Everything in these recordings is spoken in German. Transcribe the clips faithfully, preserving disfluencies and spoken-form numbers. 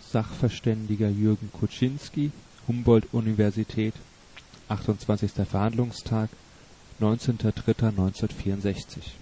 Sachverständiger Jürgen Kuczynski, Humboldt-Universität, achtundzwanzigster Verhandlungstag, neunzehnter dritter neunzehnhundertvierundsechzig.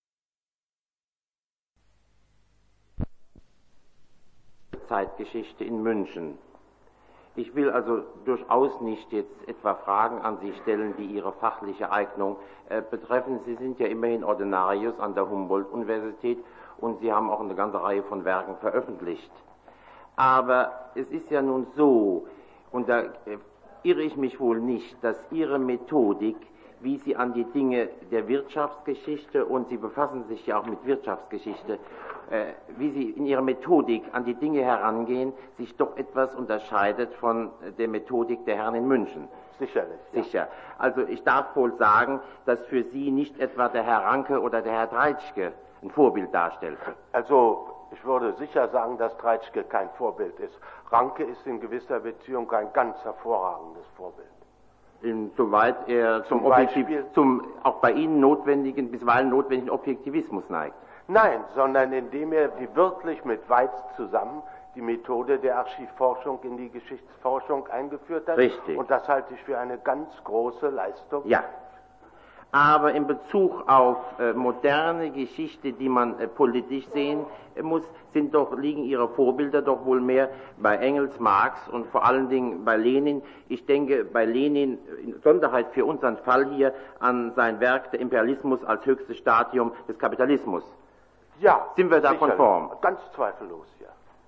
Zeitgeschichte in München. Ich will also durchaus nicht jetzt etwa Fragen an Sie stellen, die Ihre fachliche Eignung äh, betreffen. Sie sind ja immerhin Ordinarius an der Humboldt-Universität und Sie haben auch eine ganze Reihe von Werken veröffentlicht. Aber es ist ja nun so, und da äh, irre ich mich wohl nicht, dass Ihre Methodik, wie Sie an die Dinge der Wirtschaftsgeschichte, und Sie befassen sich ja auch mit Wirtschaftsgeschichte, äh, wie Sie in Ihrer Methodik an die Dinge herangehen, sich doch etwas unterscheidet von der Methodik der Herren in München. Sicherlich. Ja. Sicher. Also ich darf wohl sagen, dass für Sie nicht etwa der Herr Ranke oder der Herr Treitschke ein Vorbild darstellte. Also ich würde sicher sagen, dass Treitschke kein Vorbild ist. Ranke ist in gewisser Beziehung ein ganz hervorragendes Vorbild. Insoweit er zum, zum, Objektiv, zum auch bei Ihnen notwendigen, bisweilen notwendigen Objektivismus neigt. Nein, sondern indem er wie wirklich mit Weiz zusammen die Methode der Archivforschung in die Geschichtsforschung eingeführt hat. Richtig. Und das halte ich für eine ganz große Leistung. Ja. Aber in Bezug auf äh, moderne Geschichte, die man äh, politisch sehen äh, muss, sind doch, liegen Ihre Vorbilder doch wohl mehr bei Engels, Marx und vor allen Dingen bei Lenin. Ich denke bei Lenin, in Sonderheit für unseren Fall hier, an sein Werk Der Imperialismus als höchstes Stadium des Kapitalismus. Ja. Sind wir da konform? Ganz zweifellos, ja.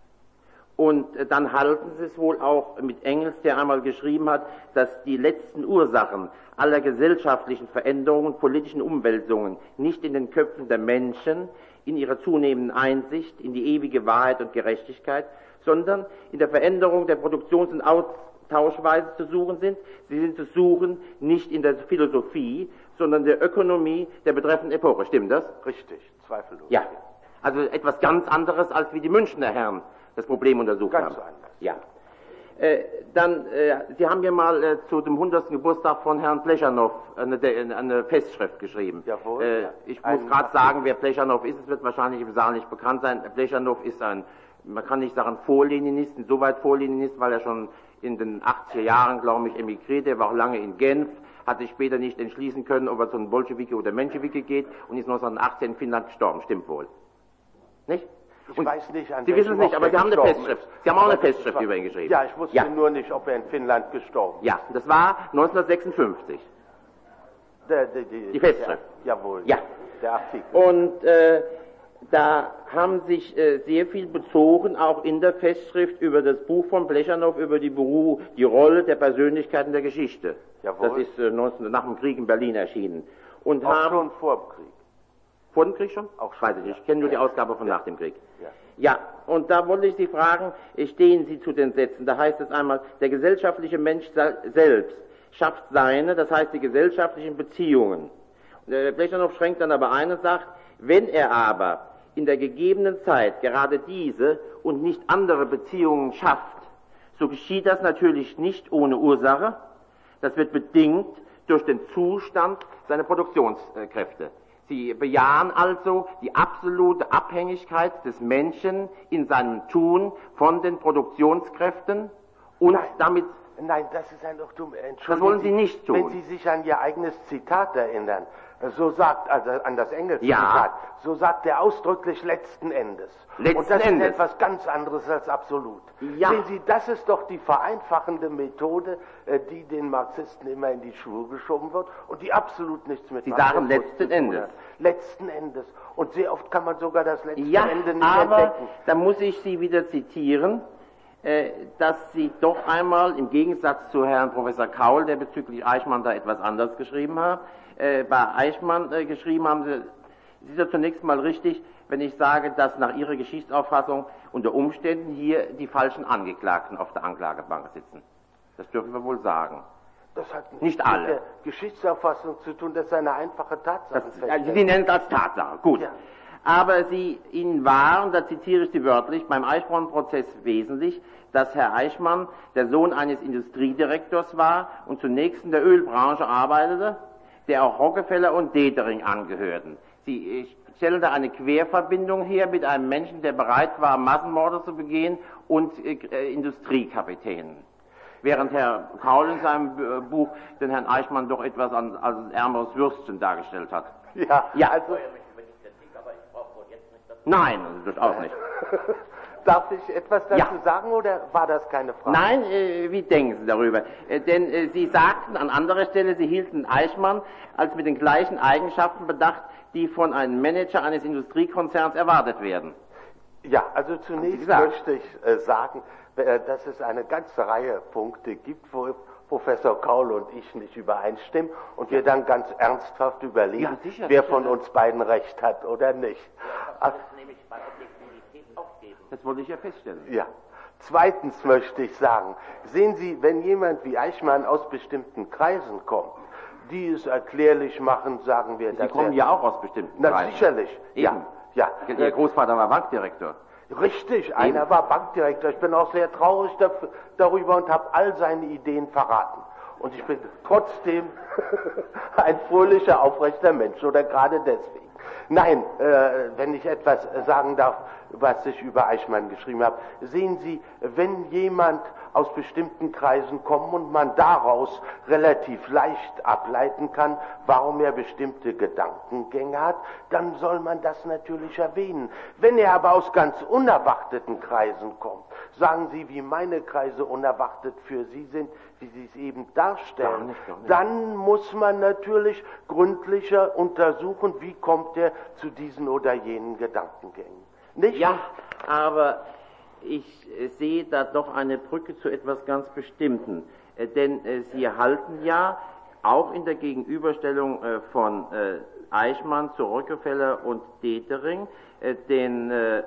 Und äh, dann halten Sie es wohl auch mit Engels, der einmal geschrieben hat, dass die letzten Ursachen aller gesellschaftlichen Veränderungen, politischen Umwälzungen nicht in den Köpfen der Menschen, in ihrer zunehmenden Einsicht, in die ewige Wahrheit und Gerechtigkeit, sondern in der Veränderung der Produktions- und Austauschweise zu suchen sind. Sie sind zu suchen nicht in der Philosophie, sondern der Ökonomie der betreffenden Epoche. Stimmt das? Richtig, zweifellos. Ja. Also etwas ganz anderes, als wie die Münchner Herren das Problem untersucht ganz haben. Ganz anders. Ja. Äh, dann, äh, Sie haben ja mal äh, zu dem hundertsten Geburtstag von Herrn Plechanow eine, eine Festschrift geschrieben. Jawohl. Äh, ich muss gerade sagen, wer Plechanow ist, es wird wahrscheinlich im Saal nicht bekannt sein. Plechanow ist ein, man kann nicht sagen Vorleninist, insoweit Vorleninist, weil er schon in den achtziger Jahren, glaube ich, emigriert. Er war auch lange in Genf, hat sich später nicht entschließen können, ob er zu den Bolschewiki oder Menschewiki geht und ist neunzehnhundertachtzehn in Finnland gestorben. Stimmt wohl. Nicht? Ich und weiß nicht, an Sie wissen es nicht, aber Sie haben eine Festschrift. Ist. Sie haben auch aber eine Festschrift über ihn geschrieben. Ja, ich wusste ja. nur nicht, ob er in Finnland gestorben ist. Ja, das war neunzehnhundertsechsundfünfzig. Der, der, die, die Festschrift. Der, jawohl. Ja. Der Artikel. Und äh, da haben sich äh, sehr viel bezogen, auch in der Festschrift, über das Buch von Plechanow, über die, Beru die Rolle der Persönlichkeiten der Geschichte. Jawohl. Das ist äh, neunzehn, nach dem Krieg in Berlin erschienen. Und auch haben, schon vor dem Krieg. Vor dem Krieg schon? Auch schon. Weiß ich nicht. Ich kenne nur die Ausgabe von ja. nach dem Krieg. Ja. Ja, und da wollte ich Sie fragen, stehen Sie zu den Sätzen? Da heißt es einmal, der gesellschaftliche Mensch selbst schafft seine, das heißt die gesellschaftlichen Beziehungen. Der Plechanow schränkt dann aber ein und sagt, wenn er aber in der gegebenen Zeit gerade diese und nicht andere Beziehungen schafft, so geschieht das natürlich nicht ohne Ursache. Das wird bedingt durch den Zustand seiner Produktionskräfte. Sie bejahen also die absolute Abhängigkeit des Menschen in seinem Tun von den Produktionskräften und nein, damit... Nein, das ist ein doch dumm. Das wollen Sie nicht tun. Wenn Sie sich an Ihr eigenes Zitat erinnern, so sagt, also an das englische ja. Zitat, so sagt er ausdrücklich letzten Endes. Letzten und das Endes. ist etwas ganz anderes als absolut. Ja. Sehen Sie, das ist doch die vereinfachende Methode, die den Marxisten immer in die Schuhe geschoben wird und die absolut nichts mit Sie Marxismus sagen letzten Endes. Letzten Endes. Und sehr oft kann man sogar das letzte ja, Ende nicht aber entdecken. Da muss ich Sie wieder zitieren, äh, dass Sie doch einmal im Gegensatz zu Herrn Professor Kaul, der bezüglich Eichmann da etwas anders geschrieben hat, äh, bei Eichmann äh, geschrieben haben, Sie, es ist ja zunächst mal richtig, wenn ich sage, dass nach Ihrer Geschichtsauffassung unter Umständen hier die falschen Angeklagten auf der Anklagebank sitzen. Das dürfen wir wohl sagen. Das hat nicht mit alle. der Geschichtsauffassung zu tun, das ist eine einfache Tatsache. Also Sie nennen es als Tatsache, gut. Ja. Aber Sie, Ihnen war, und da zitiere ich Sie wörtlich, beim Eichmann-Prozess wesentlich, dass Herr Eichmann der Sohn eines Industriedirektors war und zunächst in der Ölbranche arbeitete, der auch Rockefeller und Detering angehörten. Sie, ich stellen da eine Querverbindung her mit einem Menschen, der bereit war, Massenmorde zu begehen, und äh, Industriekapitänen. Während Herr Kaul in seinem äh, Buch den Herrn Eichmann doch etwas an, als ein ärmeres Würstchen dargestellt hat. Ja, ja. also... Nein, durchaus nicht. Darf ich etwas dazu ja. sagen, oder war das keine Frage? Nein, äh, wie denken Sie darüber? Äh, denn äh, Sie sagten an anderer Stelle, Sie hielten Eichmann als mit den gleichen Eigenschaften bedacht, die von einem Manager eines Industriekonzerns erwartet werden. Ja, also zunächst möchte ich äh, sagen, äh, dass es eine ganze Reihe Punkte gibt, wo Professor Kaul und ich nicht übereinstimmen und wir dann ganz ernsthaft überlegen, ja, sicher, wer sicher, von uns beiden recht hat oder nicht. Das, also, nämlich bei Objektivität aufgeben. Das wollte ich ja feststellen. Ja. Zweitens möchte ich sagen, sehen Sie, wenn jemand wie Eichmann aus bestimmten Kreisen kommt, die es erklärlich machen, sagen wir... Sie kommen ja auch aus bestimmten Na, Kreisen. Sicherlich, Eben. ja. ja. Ihr Großvater war Bankdirektor. Richtig, Eben. Einer war Bankdirektor. Ich bin auch sehr traurig darüber und habe all seine Ideen verraten. Und ich bin trotzdem ein fröhlicher, aufrechter Mensch, oder gerade deswegen. Nein, äh, wenn ich etwas sagen darf, was ich über Eichmann geschrieben habe. Sehen Sie, wenn jemand aus bestimmten Kreisen kommt und man daraus relativ leicht ableiten kann, warum er bestimmte Gedankengänge hat, dann soll man das natürlich erwähnen. Wenn er aber aus ganz unerwarteten Kreisen kommt, sagen Sie, wie meine Kreise unerwartet für Sie sind, wie Sie es eben darstellen, gar nicht, gar nicht. Dann muss man natürlich gründlicher untersuchen, wie kommt er zu diesen oder jenen Gedankengängen. Nicht? Ja, aber ich äh, sehe da doch eine Brücke zu etwas ganz Bestimmten. Äh, denn äh, Sie halten ja auch in der Gegenüberstellung äh, von äh, Eichmann zu Rockefeller und Detering äh, den äh,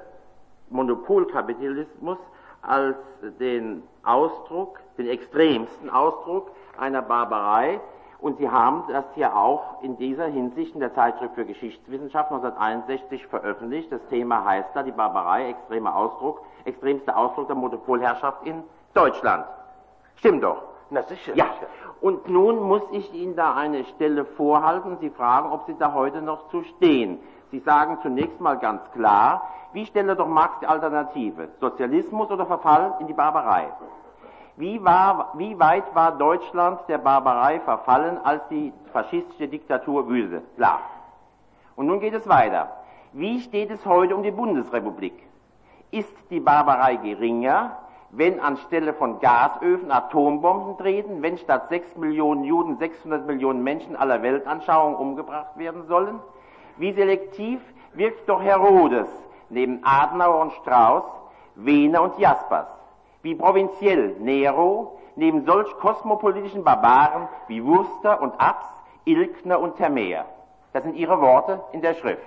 Monopolkapitalismus als den Ausdruck, den extremsten Ausdruck einer Barbarei. Und Sie haben das ja auch in dieser Hinsicht in der Zeitschrift für Geschichtswissenschaft neunzehnhunderteinundsechzig veröffentlicht. Das Thema heißt da die Barbarei, extremer Ausdruck, extremster Ausdruck der Monopolherrschaft in Deutschland. Stimmt doch. Na sicher. Ja. Sicher. Und nun muss ich Ihnen da eine Stelle vorhalten. Sie fragen, ob Sie da heute noch zu stehen. Sie sagen zunächst mal ganz klar, wie stelle doch Marx die Alternative? Sozialismus oder Verfall in die Barbarei? Wie, war, wie weit war Deutschland der Barbarei verfallen, als die faschistische Diktatur wütete? Klar. Und nun geht es weiter. Wie steht es heute um die Bundesrepublik? Ist die Barbarei geringer, wenn anstelle von Gasöfen Atombomben treten, wenn statt sechs Millionen Juden sechshundert Millionen Menschen aller Weltanschauung umgebracht werden sollen? Wie selektiv wirkt doch Herodes neben Adenauer und Strauß, Wehner und Jaspers? Wie provinziell Nero neben solch kosmopolitischen Barbaren wie Wurster und Abs, Ilkner und Termeer. Das sind Ihre Worte in der Schrift.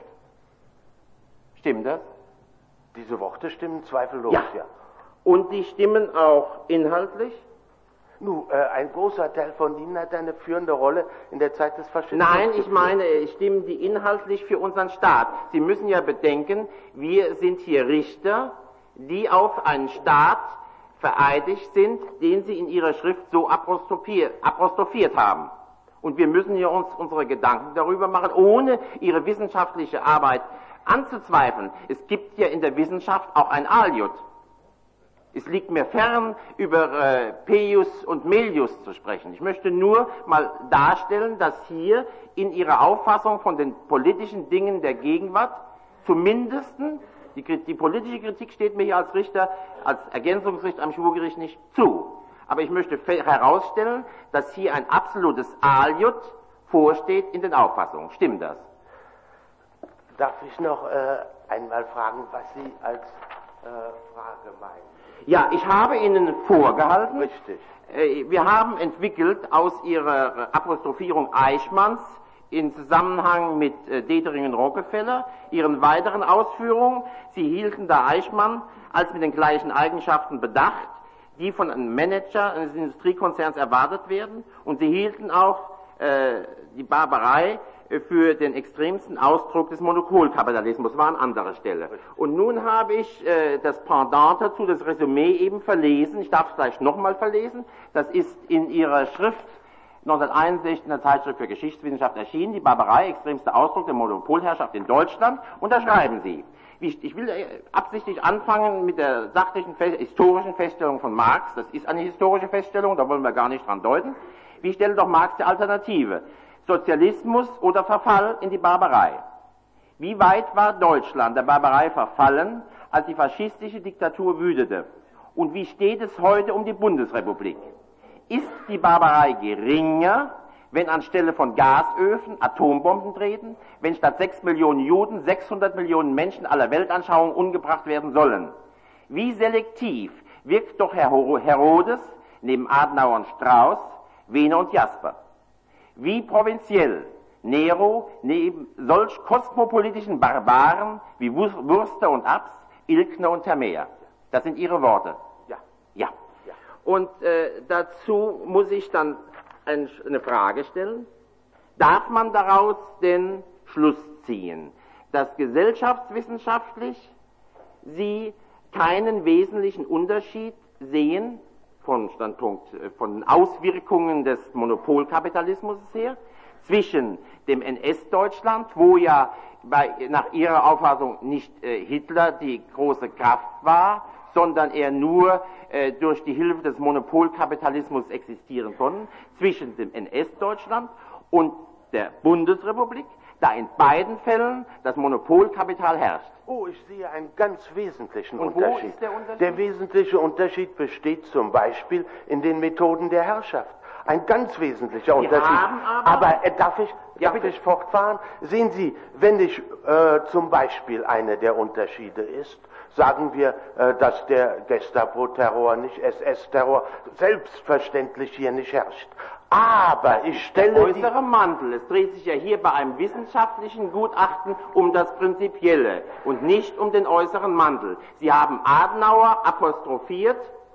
Stimmt das? Diese Worte stimmen zweifellos, ja. ja. Und die stimmen auch inhaltlich? Nun, äh, ein großer Teil von ihnen hat eine führende Rolle in der Zeit des Faschismus. Nein, ich meine, stimmen die inhaltlich für unseren Staat? Sie müssen ja bedenken, wir sind hier Richter, die auf einen Staat vereidigt sind, den Sie in Ihrer Schrift so apostrophiert, apostrophiert haben. Und wir müssen hier uns unsere Gedanken darüber machen, ohne Ihre wissenschaftliche Arbeit anzuzweifeln. Es gibt ja in der Wissenschaft auch ein Aliud. Es liegt mir fern, über äh, Pius und Melius zu sprechen. Ich möchte nur mal darstellen, dass hier in Ihrer Auffassung von den politischen Dingen der Gegenwart zumindest Die, die politische Kritik steht mir hier als Richter, als Ergänzungsrichter am Schwurgericht nicht zu. Aber ich möchte herausstellen, dass hier ein absolutes Aliud vorsteht in den Auffassungen. Stimmt das? Darf ich noch äh, einmal fragen, was Sie als äh, Frage meinen? Ja, ich habe Ihnen vorgehalten. Richtig. Äh, wir haben entwickelt aus Ihrer Apostrophierung Eichmanns in Zusammenhang mit äh, Detering und Rockefeller, Ihren weiteren Ausführungen. Sie hielten da Eichmann als mit den gleichen Eigenschaften bedacht, die von einem Manager eines Industriekonzerns erwartet werden. Und Sie hielten auch äh, die Barbarei äh, für den extremsten Ausdruck des Monopolkapitalismus, war an anderer Stelle. Und nun habe ich äh, das Pendant dazu, das Resümee eben verlesen. Ich darf es gleich nochmal verlesen. Das ist in Ihrer Schrift neunzehnhunderteinundsechzig in der Zeitschrift für Geschichtswissenschaft erschienen, die Barbarei, extremster Ausdruck der Monopolherrschaft in Deutschland. Und da schreiben Sie, ich will absichtlich anfangen mit der sachlichen, historischen Feststellung von Marx. Das ist eine historische Feststellung, da wollen wir gar nicht dran deuten. Wie stellt doch Marx die Alternative? Sozialismus oder Verfall in die Barbarei? Wie weit war Deutschland der Barbarei verfallen, als die faschistische Diktatur wütete? Und wie steht es heute um die Bundesrepublik? Ist die Barbarei geringer, wenn anstelle von Gasöfen Atombomben treten, wenn statt sechs Millionen Juden sechshundert Millionen Menschen aller Weltanschauung umgebracht werden sollen? Wie selektiv wirkt doch Herr Herodes neben Adenauer und Strauß, Wehner und Jasper? Wie provinziell Nero neben solch kosmopolitischen Barbaren wie Wurster und Abs, Ilkner und Thermäer? Das sind Ihre Worte. Ja. Ja. ja. Und äh, dazu muss ich dann eine Frage stellen. Darf man daraus den Schluss ziehen, dass gesellschaftswissenschaftlich Sie keinen wesentlichen Unterschied sehen, vom Standpunkt von Auswirkungen des Monopolkapitalismus her, zwischen dem N S-Deutschland, wo ja bei, nach Ihrer Auffassung nicht äh, Hitler die große Kraft war, sondern er nur äh, durch die Hilfe des Monopolkapitalismus existieren konnten, zwischen dem N S-Deutschland und der Bundesrepublik, da in beiden Fällen das Monopolkapital herrscht. Oh, ich sehe einen ganz wesentlichen Und Unterschied. Wo ist der Unterschied? Der wesentliche Unterschied besteht zum Beispiel in den Methoden der Herrschaft. Ein ganz wesentlicher Die Unterschied. haben aber, aber äh, darf ich, ja, darf ich fortfahren? Sehen Sie, wenn ich äh, zum Beispiel eine der Unterschiede ist, sagen wir, äh, dass der Gestapo-Terror, nicht S S-Terror, selbstverständlich hier nicht herrscht. Aber ich stelle der äußere Mantel, es dreht sich ja hier bei einem wissenschaftlichen Gutachten um das Prinzipielle und nicht um den äußeren Mantel. Sie haben Adenauer apostrophiert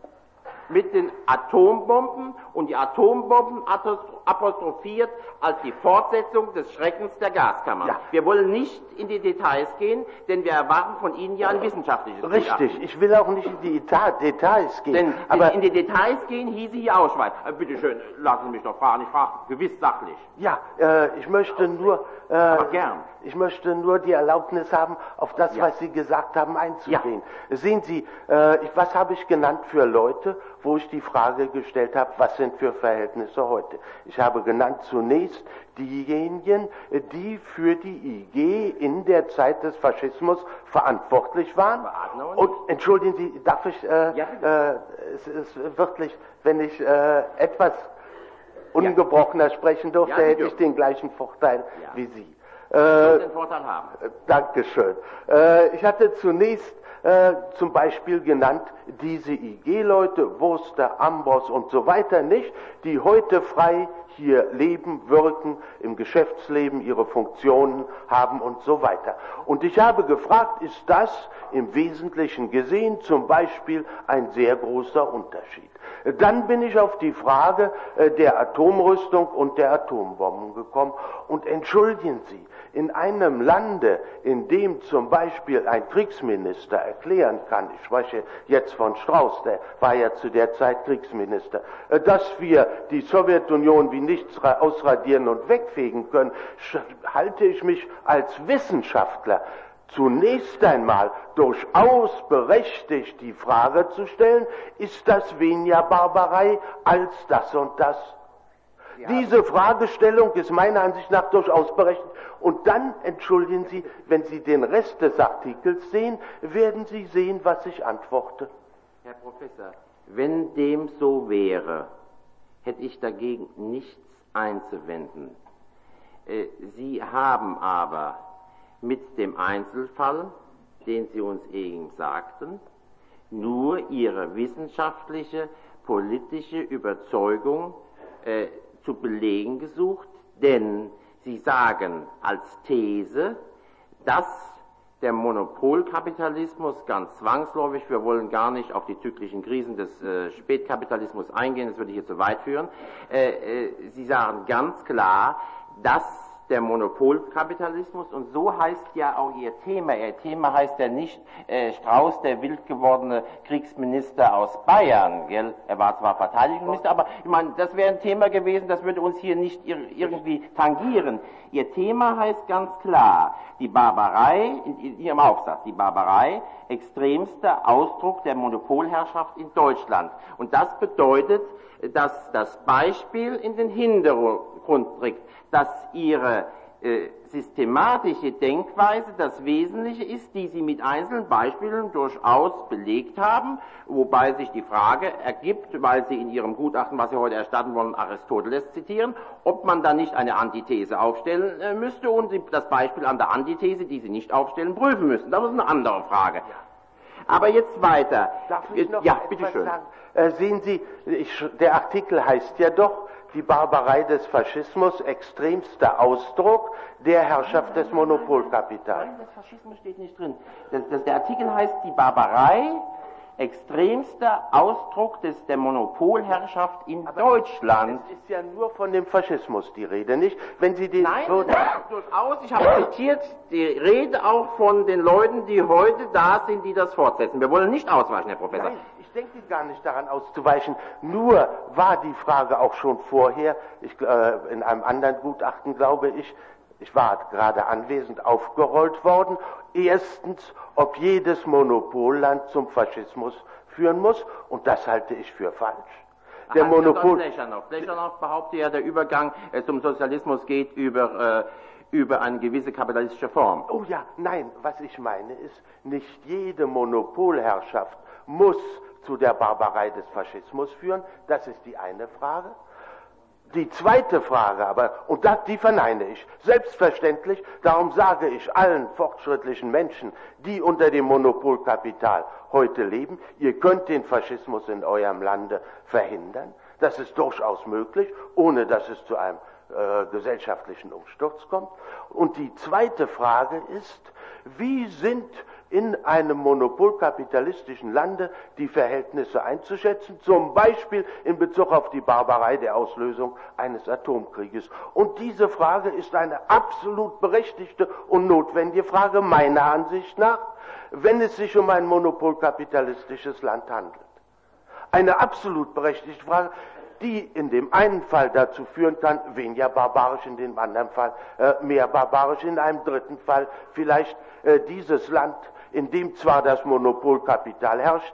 mit den Atombomben und die Atombomben apostrophiert als die Fortsetzung des Schreckens der Gaskammern. Ja. Wir wollen nicht in die Details gehen, denn wir erwarten von Ihnen ja ein wissenschaftliches Richtig, Gutachten. Ich will auch nicht in die Details gehen. Denn aber in die Details gehen hieße hier ausschweifen. Äh, bitte schön, lassen Sie mich doch fragen, ich frage gewiss sachlich. Ja, äh, ich möchte nur, äh, aber gern. Ich möchte nur die Erlaubnis haben, auf das, ja. was Sie gesagt haben, einzugehen. Ja. Sehen Sie, äh, ich, was habe ich genannt für Leute, wo ich die Frage gestellt habe, was sind für Verhältnisse heute? Ich habe genannt zunächst diejenigen, die für die I G in der Zeit des Faschismus verantwortlich waren. Und entschuldigen Sie, darf ich, äh, ja, äh, es ist wirklich, wenn ich äh, etwas ungebrochener sprechen durfte, ja, hätte ich den gleichen Vorteil ja. wie Sie. Äh, den Vorteil haben. Dankeschön. Äh, ich hatte zunächst äh, zum Beispiel genannt diese I G-Leute, Wurster, Ambros und so weiter nicht, die heute frei hier leben, wirken, im Geschäftsleben ihre Funktionen haben und so weiter. Und ich habe gefragt, ist das im Wesentlichen gesehen zum Beispiel ein sehr großer Unterschied? Dann bin ich auf die Frage äh, der Atomrüstung und der Atombomben gekommen. Und entschuldigen Sie, in einem Lande, in dem zum Beispiel ein Kriegsminister erklären kann, ich spreche jetzt von Strauß, der war ja zu der Zeit Kriegsminister, äh, dass wir die Sowjetunion wie nichts ausradieren und wegfegen können, halte ich mich als Wissenschaftler zunächst einmal durchaus berechtigt, die Frage zu stellen, ist das weniger Barbarei als das und das? Ja. Diese Fragestellung ist meiner Ansicht nach durchaus berechtigt. Und dann, entschuldigen Sie, wenn Sie den Rest des Artikels sehen, werden Sie sehen, was ich antworte. Herr Professor, wenn dem so wäre, hätte ich dagegen nichts einzuwenden. Äh, Sie haben aber mit dem Einzelfall, den Sie uns eben sagten, nur Ihre wissenschaftliche, politische Überzeugung äh, zu belegen gesucht, denn Sie sagen als These, dass der Monopolkapitalismus ganz zwangsläufig, wir wollen gar nicht auf die zyklischen Krisen des äh, Spätkapitalismus eingehen, das würde hier zu weit führen, äh, äh, Sie sagen ganz klar, dass der Monopolkapitalismus, und so heißt ja auch Ihr Thema. Ihr Thema heißt ja nicht äh, Strauß, der wild gewordene Kriegsminister aus Bayern, gell? Er war zwar Verteidigungsminister, aber ich meine, das wäre ein Thema gewesen, das würde uns hier nicht ir irgendwie tangieren. Ihr Thema heißt ganz klar, die Barbarei, in, in Ihrem Aufsatz, die Barbarei, extremster Ausdruck der Monopolherrschaft in Deutschland. Und das bedeutet, dass das Beispiel in den Hintergrund rückt, dass Ihre äh, systematische Denkweise das Wesentliche ist, die Sie mit einzelnen Beispielen durchaus belegt haben, wobei sich die Frage ergibt, weil Sie in Ihrem Gutachten, was Sie heute erstatten wollen, Aristoteles zitieren, ob man da nicht eine Antithese aufstellen äh, müsste und Sie das Beispiel an der Antithese, die Sie nicht aufstellen, prüfen müssen. Das ist eine andere Frage. Aber jetzt weiter. Darf ich noch ja, bitte schön. sagen? Äh, sehen Sie, ich, der Artikel heißt ja doch, die Barbarei des Faschismus, extremster Ausdruck der Herrschaft des Monopolkapitals. Nein, das Faschismus steht nicht drin. Das, das, der Artikel heißt die Barbarei, extremster Ausdruck des, der Monopolherrschaft in Aber Deutschland. Es ist ja nur von dem Faschismus die Rede, nicht? Wenn Sie den Nein, so durchaus. Ich habe zitiert die Rede auch von den Leuten, die heute da sind, die das fortsetzen. Wir wollen nicht ausweichen, Herr Professor. Nein, ich denke gar nicht daran auszuweichen. Nur war die Frage auch schon vorher, ich, äh, in einem anderen Gutachten, glaube ich, ich war gerade anwesend, aufgerollt worden. Erstens, ob jedes Monopolland zum Faschismus führen muss, und das halte ich für falsch. Der Monopol. Plechanow. Plechanow behauptet ja, der Übergang äh, zum Sozialismus geht über, äh, über eine gewisse kapitalistische Form. Oh ja, nein, was ich meine ist, nicht jede Monopolherrschaft muss zu der Barbarei des Faschismus führen. Das ist die eine Frage. Die zweite Frage aber, und das, die verneine ich, selbstverständlich, darum sage ich allen fortschrittlichen Menschen, die unter dem Monopolkapital heute leben, ihr könnt den Faschismus in eurem Lande verhindern. Das ist durchaus möglich, ohne dass es zu einem äh, gesellschaftlichen Umsturz kommt. Und die zweite Frage ist, wie sind in einem monopolkapitalistischen Lande die Verhältnisse einzuschätzen, zum Beispiel in Bezug auf die Barbarei der Auslösung eines Atomkrieges. Und diese Frage ist eine absolut berechtigte und notwendige Frage meiner Ansicht nach, wenn es sich um ein monopolkapitalistisches Land handelt. Eine absolut berechtigte Frage, die in dem einen Fall dazu führen kann, weniger barbarisch, in dem anderen Fall äh, mehr barbarisch, in einem dritten Fall vielleicht äh, dieses Land, in dem zwar das Monopolkapital herrscht,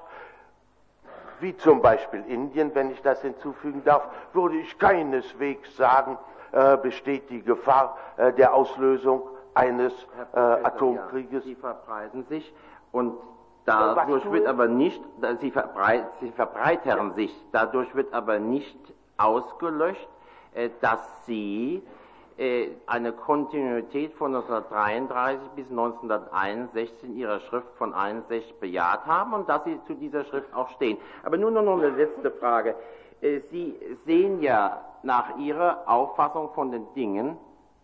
wie zum Beispiel Indien, wenn ich das hinzufügen darf, würde ich keineswegs sagen, äh, besteht die Gefahr äh, der Auslösung eines äh, Atomkrieges. Ja, sie verbreiten sich und dadurch wird aber nicht, sie, verbreit, sie verbreitern sich, dadurch wird aber nicht ausgelöscht, äh, dass sie äh, eine Kontinuität von neunzehnhundertdreiunddreißig bis neunzehnhunderteinundsechzig in ihrer Schrift von einundsechzig bejaht haben und dass sie zu dieser Schrift auch stehen. Aber nur noch eine letzte Frage. Äh, sie sehen ja nach Ihrer Auffassung von den Dingen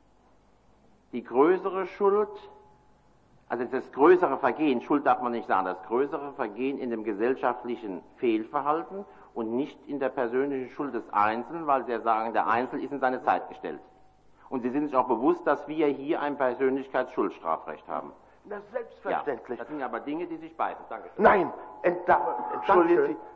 die größere Schuld, also das größere Vergehen, Schuld darf man nicht sagen, das größere Vergehen in dem gesellschaftlichen Fehlverhalten und nicht in der persönlichen Schuld des Einzelnen, weil Sie ja sagen, der Einzelne ist in seine Zeit gestellt. Und Sie sind sich auch bewusst, dass wir hier ein Persönlichkeitsschuldstrafrecht haben. Na, selbstverständlich. Ja, das sind aber Dinge, die sich beißen. Dankeschön. Nein, entschuldigen Sie.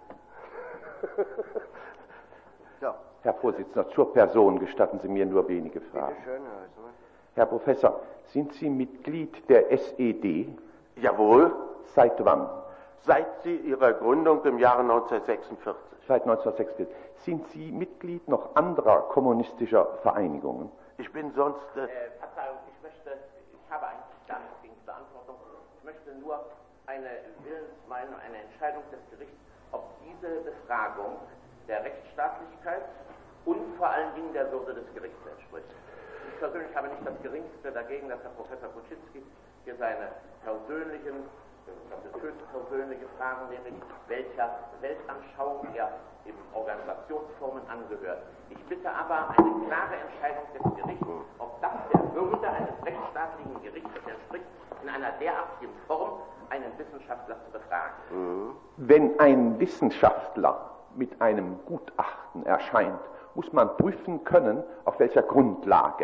Ja. Herr Vorsitzender, zur Person gestatten Sie mir nur wenige Fragen. Bitte schön, Herr Häusler. Herr Professor, sind Sie Mitglied der S E D? Jawohl. Seit wann? Seit sie ihrer Gründung im Jahre neunzehnhundertsechsundvierzig. Seit neunzehnhundertsechsundvierzig. Sind Sie Mitglied noch anderer kommunistischer Vereinigungen? Ich bin sonst... Äh, äh, Verzeihung, ich möchte, ich habe eigentlich gar nichts gegen Verantwortung. Ich möchte nur eine Willensmeinung, eine Entscheidung des Gerichts, ob diese Befragung der Rechtsstaatlichkeit und vor allen Dingen der Würde des Gerichts entspricht. Ich persönlich habe nicht das Geringste dagegen, dass Herr Professor Kuczynski hier seine persönlichen, das ist höchst persönliche Fragen, nämlich welcher Weltanschauung er in Organisationsformen angehört. Ich bitte aber eine klare Entscheidung des Gerichts, ob das der Würde eines rechtsstaatlichen Gerichts entspricht, in einer derartigen Form einen Wissenschaftler zu befragen. Wenn ein Wissenschaftler mit einem Gutachten erscheint, muss man prüfen können, auf welcher Grundlage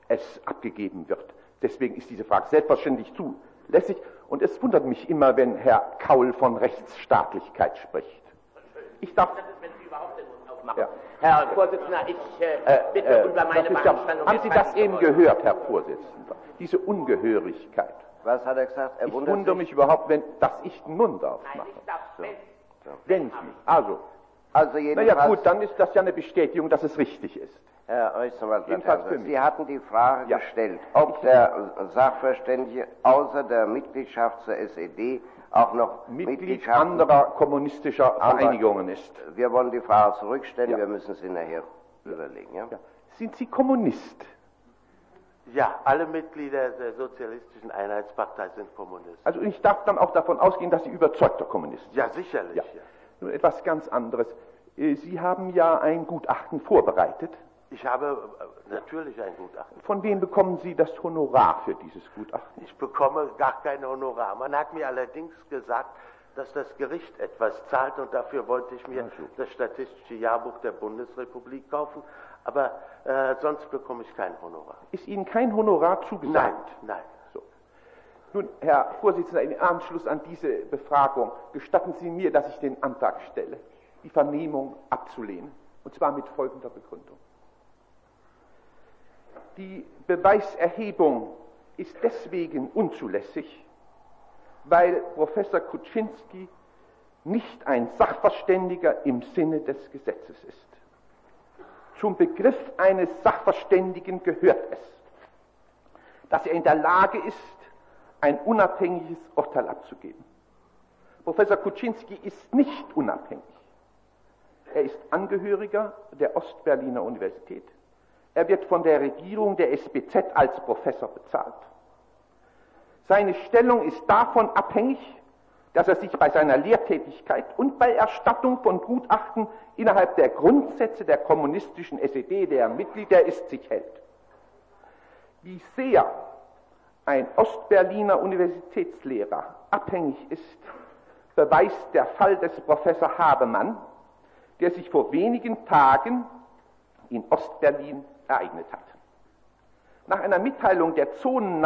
es abgegeben wird. Deswegen ist diese Frage selbstverständlich zulässig. Und es wundert mich immer, wenn Herr Kaul von Rechtsstaatlichkeit spricht. Ich darf... Ja. Herr Vorsitzender, ich äh, bitte äh, unter meine Beanstandung. Haben Sie das eben gehört, Herr Vorsitzender? Diese Ungehörigkeit. Was hat er gesagt? Er ich wundere mich überhaupt, wenn, dass ich den Mund aufmache. Nein, ich darf so. So. Wenn Sie. Also. Also naja gut, dann ist das ja eine Bestätigung, dass es richtig ist. Herr Rechtsanwalt, Jedenfalls also, Sie hatten die Frage ja. gestellt, ob der Sachverständige außer der Mitgliedschaft zur S E D auch noch Mitglied anderer kommunistischer Vereinigungen ist. Wir wollen die Frage zurückstellen, ja. wir müssen sie nachher überlegen. Ja? Ja. Sind Sie Kommunist? Ja, alle Mitglieder der Sozialistischen Einheitspartei sind Kommunisten. Also ich darf dann auch davon ausgehen, dass Sie überzeugter Kommunist sind. Ja, sicherlich. Ja. Ja. Nun etwas ganz anderes. Sie haben ja ein Gutachten vorbereitet. Ich habe natürlich ein Gutachten. Von wem bekommen Sie das Honorar für dieses Gutachten? Ich bekomme gar kein Honorar. Man hat mir allerdings gesagt, dass das Gericht etwas zahlt und dafür wollte ich mir also. das Statistische Jahrbuch der Bundesrepublik kaufen, aber äh, sonst bekomme ich kein Honorar. Ist Ihnen kein Honorar zugesagt? Nein, nein. So. Nun, Herr Vorsitzender, im Anschluss an diese Befragung gestatten Sie mir, dass ich den Antrag stelle, die Vernehmung abzulehnen, und zwar mit folgender Begründung. Die Beweiserhebung ist deswegen unzulässig, weil Professor Kuczynski nicht ein Sachverständiger im Sinne des Gesetzes ist. Zum Begriff eines Sachverständigen gehört es, dass er in der Lage ist, ein unabhängiges Urteil abzugeben. Professor Kuczynski ist nicht unabhängig. Er ist Angehöriger der Ostberliner Universität. Er wird von der Regierung der S B Z als Professor bezahlt. Seine Stellung ist davon abhängig, dass er sich bei seiner Lehrtätigkeit und bei Erstattung von Gutachten innerhalb der Grundsätze der kommunistischen S E D, deren Mitglied er ist, sich hält. Wie sehr ein Ostberliner Universitätslehrer abhängig ist, beweist der Fall des Professor Habemann, der sich vor wenigen Tagen in Ostberlin ereignet hat. Nach einer Mitteilung der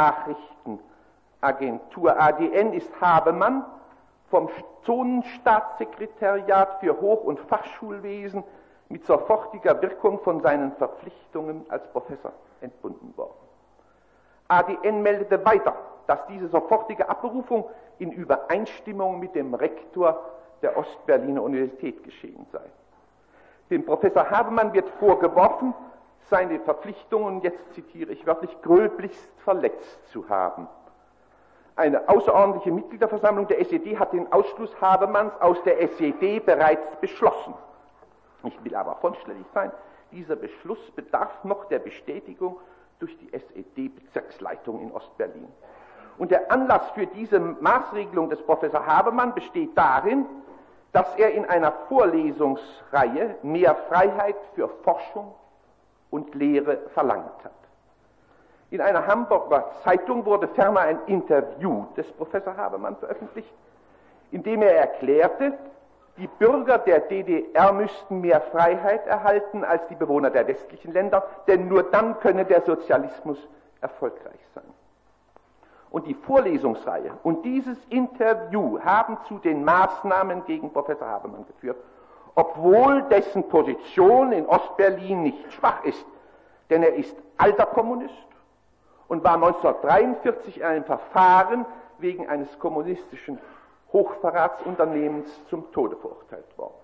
Zonennachrichtenagentur A D N ist Habemann vom Zonenstaatssekretariat für Hoch- und Fachschulwesen mit sofortiger Wirkung von seinen Verpflichtungen als Professor entbunden worden. A D N meldete weiter, dass diese sofortige Abberufung in Übereinstimmung mit dem Rektor der Ostberliner Universität geschehen sei. Dem Professor Habemann wird vorgeworfen, seine Verpflichtungen, jetzt zitiere ich wörtlich, gröblichst verletzt zu haben. Eine außerordentliche Mitgliederversammlung der S E D hat den Ausschluss Habemanns aus der S E D bereits beschlossen. Ich will aber vollständig sein, dieser Beschluss bedarf noch der Bestätigung durch die S E D-Bezirksleitung in Ostberlin. Und der Anlass für diese Maßregelung des Professor Habemann besteht darin, dass er in einer Vorlesungsreihe mehr Freiheit für Forschung und Lehre verlangt hat. In einer Hamburger Zeitung wurde ferner ein Interview des Professor Habemann veröffentlicht, in dem er erklärte, die Bürger der D D R müssten mehr Freiheit erhalten als die Bewohner der westlichen Länder, denn nur dann könne der Sozialismus erfolgreich sein. Und die Vorlesungsreihe und dieses Interview haben zu den Maßnahmen gegen Professor Habemann geführt, obwohl dessen Position in Ostberlin nicht schwach ist, denn er ist alter Kommunist und war neunzehnhundertdreiundvierzig in einem Verfahren wegen eines kommunistischen Hochverratsunternehmens zum Tode verurteilt worden.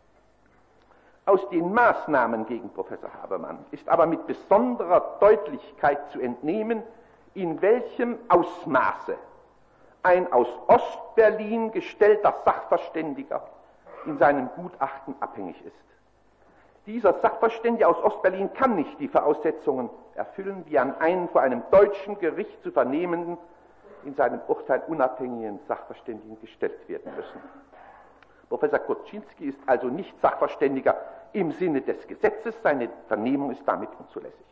Aus den Maßnahmen gegen Professor Habemann ist aber mit besonderer Deutlichkeit zu entnehmen, in welchem Ausmaße ein aus Ostberlin gestellter Sachverständiger in seinem Gutachten abhängig ist. Dieser Sachverständige aus Ostberlin kann nicht die Voraussetzungen erfüllen, die an einen vor einem deutschen Gericht zu vernehmenden, in seinem Urteil unabhängigen Sachverständigen gestellt werden müssen. Professor Kuczynski ist also nicht Sachverständiger im Sinne des Gesetzes, seine Vernehmung ist damit unzulässig.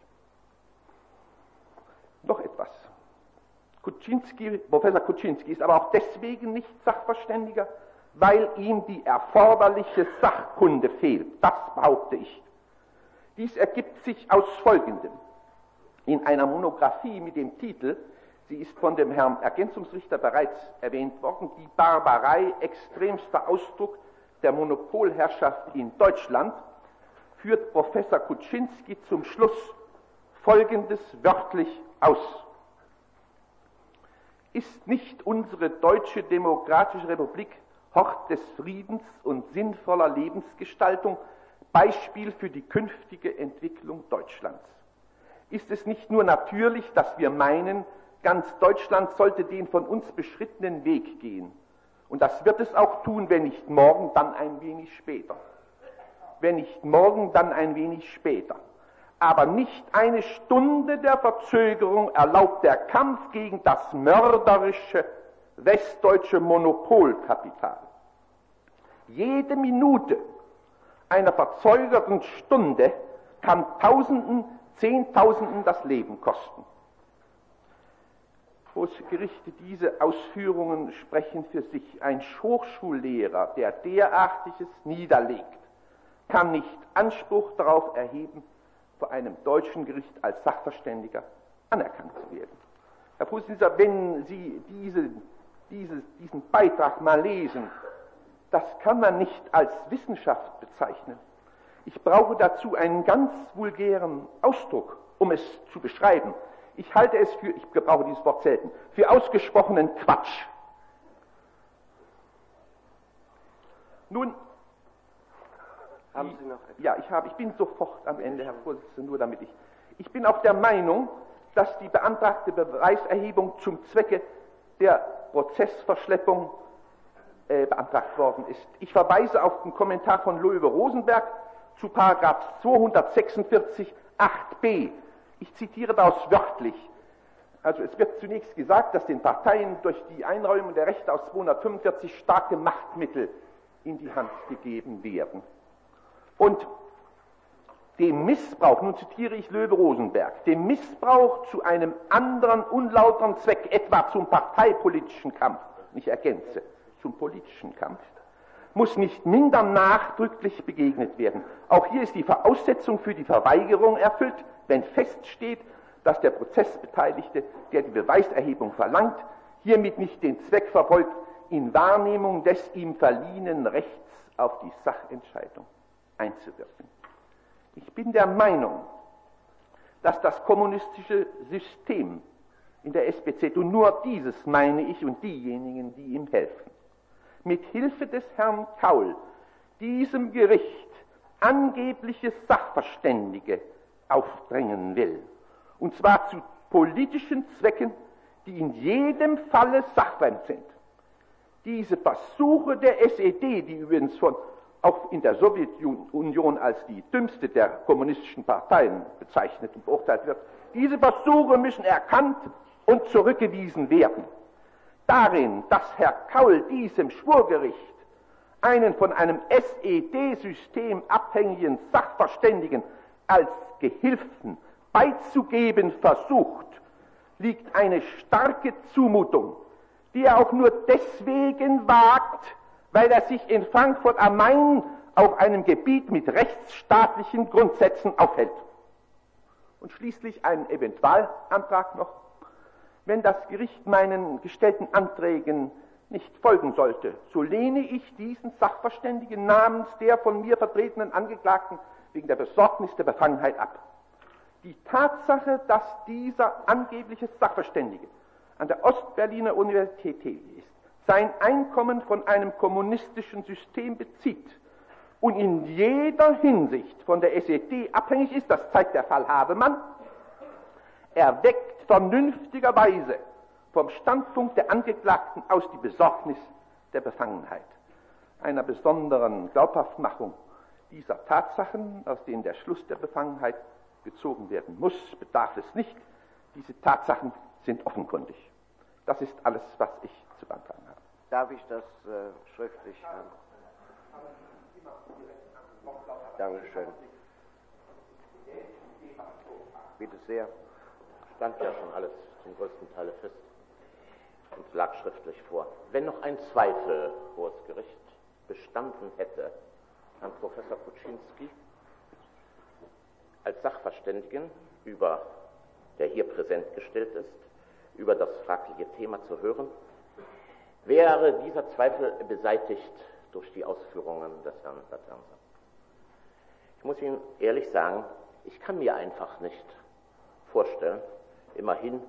Noch etwas. Kuczynski, Professor Kuczynski ist aber auch deswegen nicht Sachverständiger, weil ihm die erforderliche Sachkunde fehlt. Das behaupte ich. Dies ergibt sich aus Folgendem. in einer Monographie mit dem Titel, sie ist von dem Herrn Ergänzungsrichter bereits erwähnt worden, die Barbarei extremster Ausdruck der Monopolherrschaft in Deutschland, führt Professor Kuczynski zum Schluss Folgendes wörtlich aus. Ist nicht unsere deutsche demokratische Republik Hort des Friedens und sinnvoller Lebensgestaltung, Beispiel für die künftige Entwicklung Deutschlands? Ist es nicht nur natürlich, dass wir meinen, ganz Deutschland sollte den von uns beschrittenen Weg gehen? Und das wird es auch tun, wenn nicht morgen, dann ein wenig später. Wenn nicht morgen, dann ein wenig später. Aber nicht eine Stunde der Verzögerung erlaubt der Kampf gegen das mörderische westdeutsche Monopolkapital. Jede Minute einer verzögerten Stunde kann Tausenden, Zehntausenden das Leben kosten. Hohes Gerichte, diese Ausführungen sprechen für sich. Ein Hochschullehrer, der derartiges niederlegt, kann nicht Anspruch darauf erheben, vor einem deutschen Gericht als Sachverständiger anerkannt zu werden. Herr Vorsitzender, wenn Sie diese, diese, diesen Beitrag mal lesen, das kann man nicht als Wissenschaft bezeichnen. Ich brauche dazu einen ganz vulgären Ausdruck, um es zu beschreiben. Ich halte es für, ich gebrauche dieses Wort selten, für ausgesprochenen Quatsch. Nun, haben Sie noch etwas? Ja, ich habe, ich bin sofort am Ende, Herr Vorsitzender, nur damit ich. Ich bin auch der Meinung, dass die beantragte Beweiserhebung zum Zwecke der Prozessverschleppung äh, beantragt worden ist. Ich verweise auf den Kommentar von Loewe-Rosenberg zu Paragraph zweihundertsechsundvierzig acht b. Ich zitiere daraus wörtlich. Also es wird zunächst gesagt, dass den Parteien durch die Einräumung der Rechte aus zweihundertfünfundvierzig starke Machtmittel in die Hand gegeben werden. Und dem Missbrauch, nun zitiere ich Loewe-Rosenberg, dem Missbrauch zu einem anderen, unlauteren Zweck, etwa zum parteipolitischen Kampf, ich ergänze, zum politischen Kampf, muss nicht minder nachdrücklich begegnet werden. Auch hier ist die Voraussetzung für die Verweigerung erfüllt, wenn feststeht, dass der Prozessbeteiligte, der die Beweiserhebung verlangt, hiermit nicht den Zweck verfolgt, in Wahrnehmung des ihm verliehenen Rechts auf die Sachentscheidung einzuwirken. Ich bin der Meinung, dass das kommunistische System in der S B Z, und nur dieses meine ich und diejenigen, die ihm helfen, mit Hilfe des Herrn Kaul diesem Gericht angebliche Sachverständige aufdrängen will, und zwar zu politischen Zwecken, die in jedem Falle sachfremd sind. Diese Versuche der S E D, die übrigens von, auch in der Sowjetunion als die dümmste der kommunistischen Parteien bezeichnet und beurteilt wird, diese Versuche müssen erkannt und zurückgewiesen werden. Darin, dass Herr Kaul diesem Schwurgericht einen von einem S E D-System abhängigen Sachverständigen als Gehilfen beizugeben versucht, liegt eine starke Zumutung, die er auch nur deswegen wagt, weil er sich in Frankfurt am Main auf einem Gebiet mit rechtsstaatlichen Grundsätzen aufhält. Und schließlich einen Eventualantrag noch. Wenn das Gericht meinen gestellten Anträgen nicht folgen sollte, so lehne ich diesen Sachverständigen namens der von mir vertretenen Angeklagten wegen der Besorgnis der Befangenheit ab. Die Tatsache, dass dieser angebliche Sachverständige an der Ostberliner Universität tätig ist, sein Einkommen von einem kommunistischen System bezieht und in jeder Hinsicht von der S E D abhängig ist, das zeigt der Fall Habemann, erweckt vernünftigerweise vom Standpunkt der Angeklagten aus die Besorgnis der Befangenheit. Einer besonderen Glaubhaftmachung dieser Tatsachen, aus denen der Schluss der Befangenheit gezogen werden muss, bedarf es nicht. Diese Tatsachen sind offenkundig. Das ist alles, was ich zu beantragen habe. Darf ich das äh, schriftlich haben? Dankeschön. Bitte sehr. Stand ja schon alles zum größten Teile fest und lag schriftlich vor. Wenn noch ein Zweifel, Hohes Gericht, bestanden hätte, Herrn Professor Kuczynski als Sachverständigen über der hier präsent gestellt ist, über das fragliche Thema zu hören, wäre dieser Zweifel beseitigt durch die Ausführungen des Herrn Laternza. Ich muss Ihnen ehrlich sagen, ich kann mir einfach nicht vorstellen, immerhin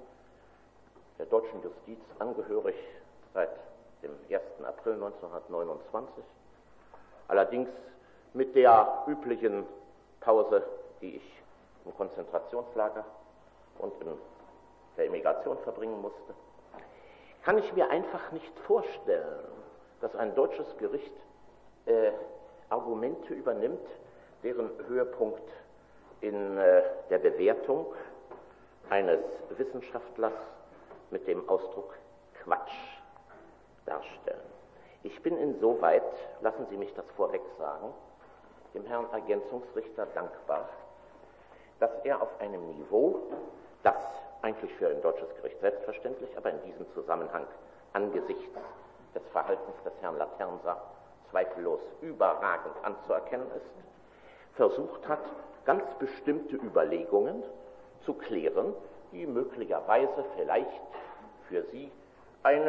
der deutschen Justiz angehörig seit dem ersten April neunzehnhundertneunundzwanzig, allerdings mit der üblichen Pause, die ich im Konzentrationslager und in der Emigration verbringen musste, kann ich mir einfach nicht vorstellen, dass ein deutsches Gericht äh, Argumente übernimmt, deren Höhepunkt in äh, der Bewertung eines Wissenschaftlers mit dem Ausdruck Quatsch darstellen. Ich bin insoweit, lassen Sie mich das vorweg sagen, dem Herrn Ergänzungsrichter dankbar, dass er auf einem Niveau, das eigentlich für ein deutsches Gericht selbstverständlich, aber in diesem Zusammenhang angesichts des Verhaltens des Herrn Laternza zweifellos überragend anzuerkennen ist, versucht hat, ganz bestimmte Überlegungen zu klären, die möglicherweise vielleicht für Sie eine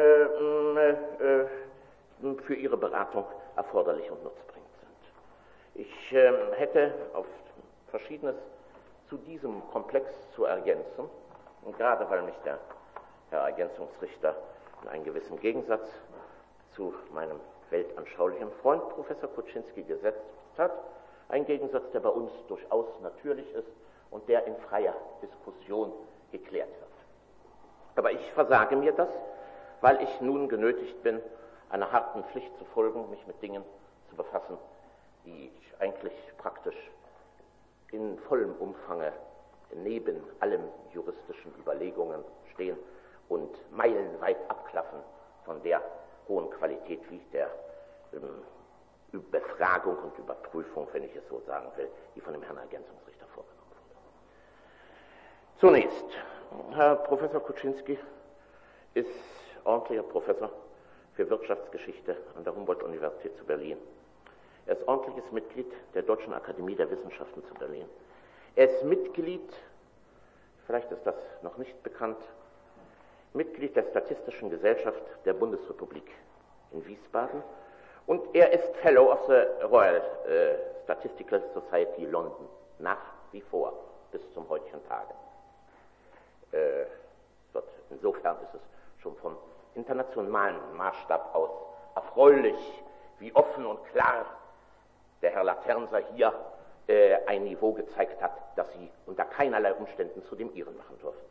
äh, äh, für Ihre Beratung erforderlich und nutzbringend sind. Ich äh, hätte auf Verschiedenes zu diesem Komplex zu ergänzen, und gerade weil mich der Herr Ergänzungsrichter in einen gewissen Gegensatz zu meinem weltanschaulichen Freund Professor Kuczynski gesetzt hat, ein Gegensatz, der bei uns durchaus natürlich ist und der in freier Diskussion geklärt wird. Aber ich versage mir das, weil ich nun genötigt bin, einer harten Pflicht zu folgen, mich mit Dingen zu befassen, die ich eigentlich praktisch in vollem Umfange neben allen juristischen Überlegungen stehen und meilenweit abklaffen von der hohen Qualität, wie der ähm, Befragung und Überprüfung, wenn ich es so sagen will, die von dem Herrn Ergänzungsrichter vorgenommen wurde. Zunächst, Herr Professor Kuczynski ist ordentlicher Professor für Wirtschaftsgeschichte an der Humboldt-Universität zu Berlin. Er ist ordentliches Mitglied der Deutschen Akademie der Wissenschaften zu Berlin. Er ist Mitglied, vielleicht ist das noch nicht bekannt, Mitglied der Statistischen Gesellschaft der Bundesrepublik in Wiesbaden, und er ist Fellow of the Royal äh, Statistical Society London, nach wie vor, bis zum heutigen Tage. Äh, dort, insofern ist es schon vom internationalen Maßstab aus erfreulich, wie offen und klar der Herr Laternza hier äh, ein Niveau gezeigt hat, das Sie unter keinerlei Umständen zu dem Ihren machen dürfen.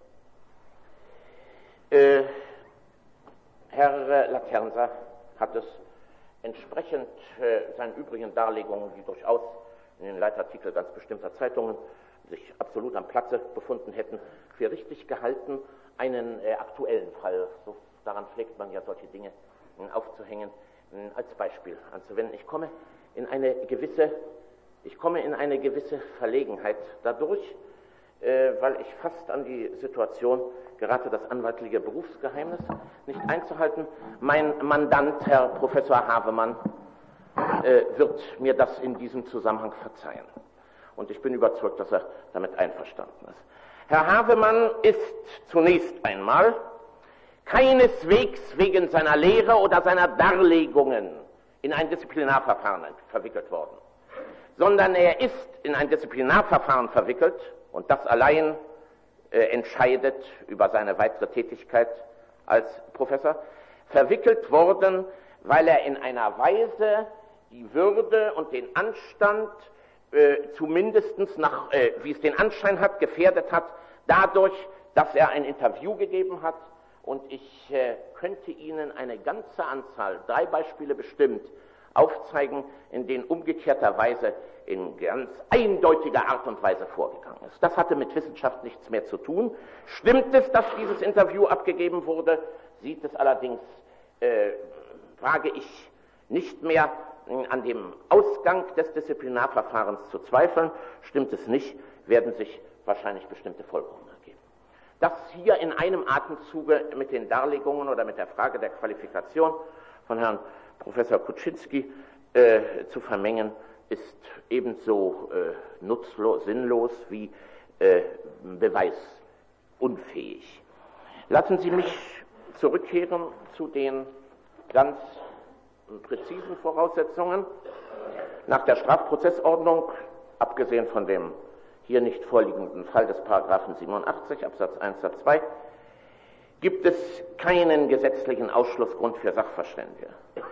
Äh, Herr Laternza hat es entsprechend äh, seinen übrigen Darlegungen, die durchaus in den Leitartikeln ganz bestimmter Zeitungen sich absolut am Platze befunden hätten, für richtig gehalten, einen äh, aktuellen Fall, so daran pflegt man ja solche Dinge äh, aufzuhängen, äh, als Beispiel anzuwenden. Ich komme in eine gewisse, ich komme in eine gewisse Verlegenheit dadurch, äh, weil ich fast an die Situation gerate, das anwaltliche Berufsgeheimnis nicht einzuhalten. Mein Mandant, Herr Professor Havemann, äh, wird mir das in diesem Zusammenhang verzeihen. Und ich bin überzeugt, dass er damit einverstanden ist. Herr Havemann ist zunächst einmal keineswegs wegen seiner Lehre oder seiner Darlegungen in ein Disziplinarverfahren verwickelt worden, sondern er ist in ein Disziplinarverfahren verwickelt, und das allein äh, entscheidet über seine weitere Tätigkeit als Professor, verwickelt worden, weil er in einer Weise die Würde und den Anstand äh, zumindest nach, äh, wie es den Anschein hat, gefährdet hat, dadurch, dass er ein Interview gegeben hat. Und ich äh, könnte Ihnen eine ganze Anzahl, drei Beispiele bestimmt, aufzeigen, in denen umgekehrterweise in ganz eindeutiger Art und Weise vorgegangen ist. Das hatte mit Wissenschaft nichts mehr zu tun. Stimmt es, dass dieses Interview abgegeben wurde? Sieht es allerdings, äh, wage ich nicht mehr äh, an dem Ausgang des Disziplinarverfahrens zu zweifeln. Stimmt es nicht, werden sich wahrscheinlich bestimmte Folgerungen ergeben. Das hier in einem Atemzuge mit den Darlegungen oder mit der Frage der Qualifikation von Herrn Professor Kuczynski äh, zu vermengen, ist ebenso äh, nutzlos, sinnlos wie äh, beweisunzureichend unfähig. Lassen Sie mich zurückkehren zu den ganz präzisen Voraussetzungen. Nach der Strafprozessordnung, abgesehen von dem hier nicht vorliegenden Fall des Paragraphen siebenundachtzig Absatz eins Satz zwei, gibt es keinen gesetzlichen Ausschlussgrund für Sachverständige.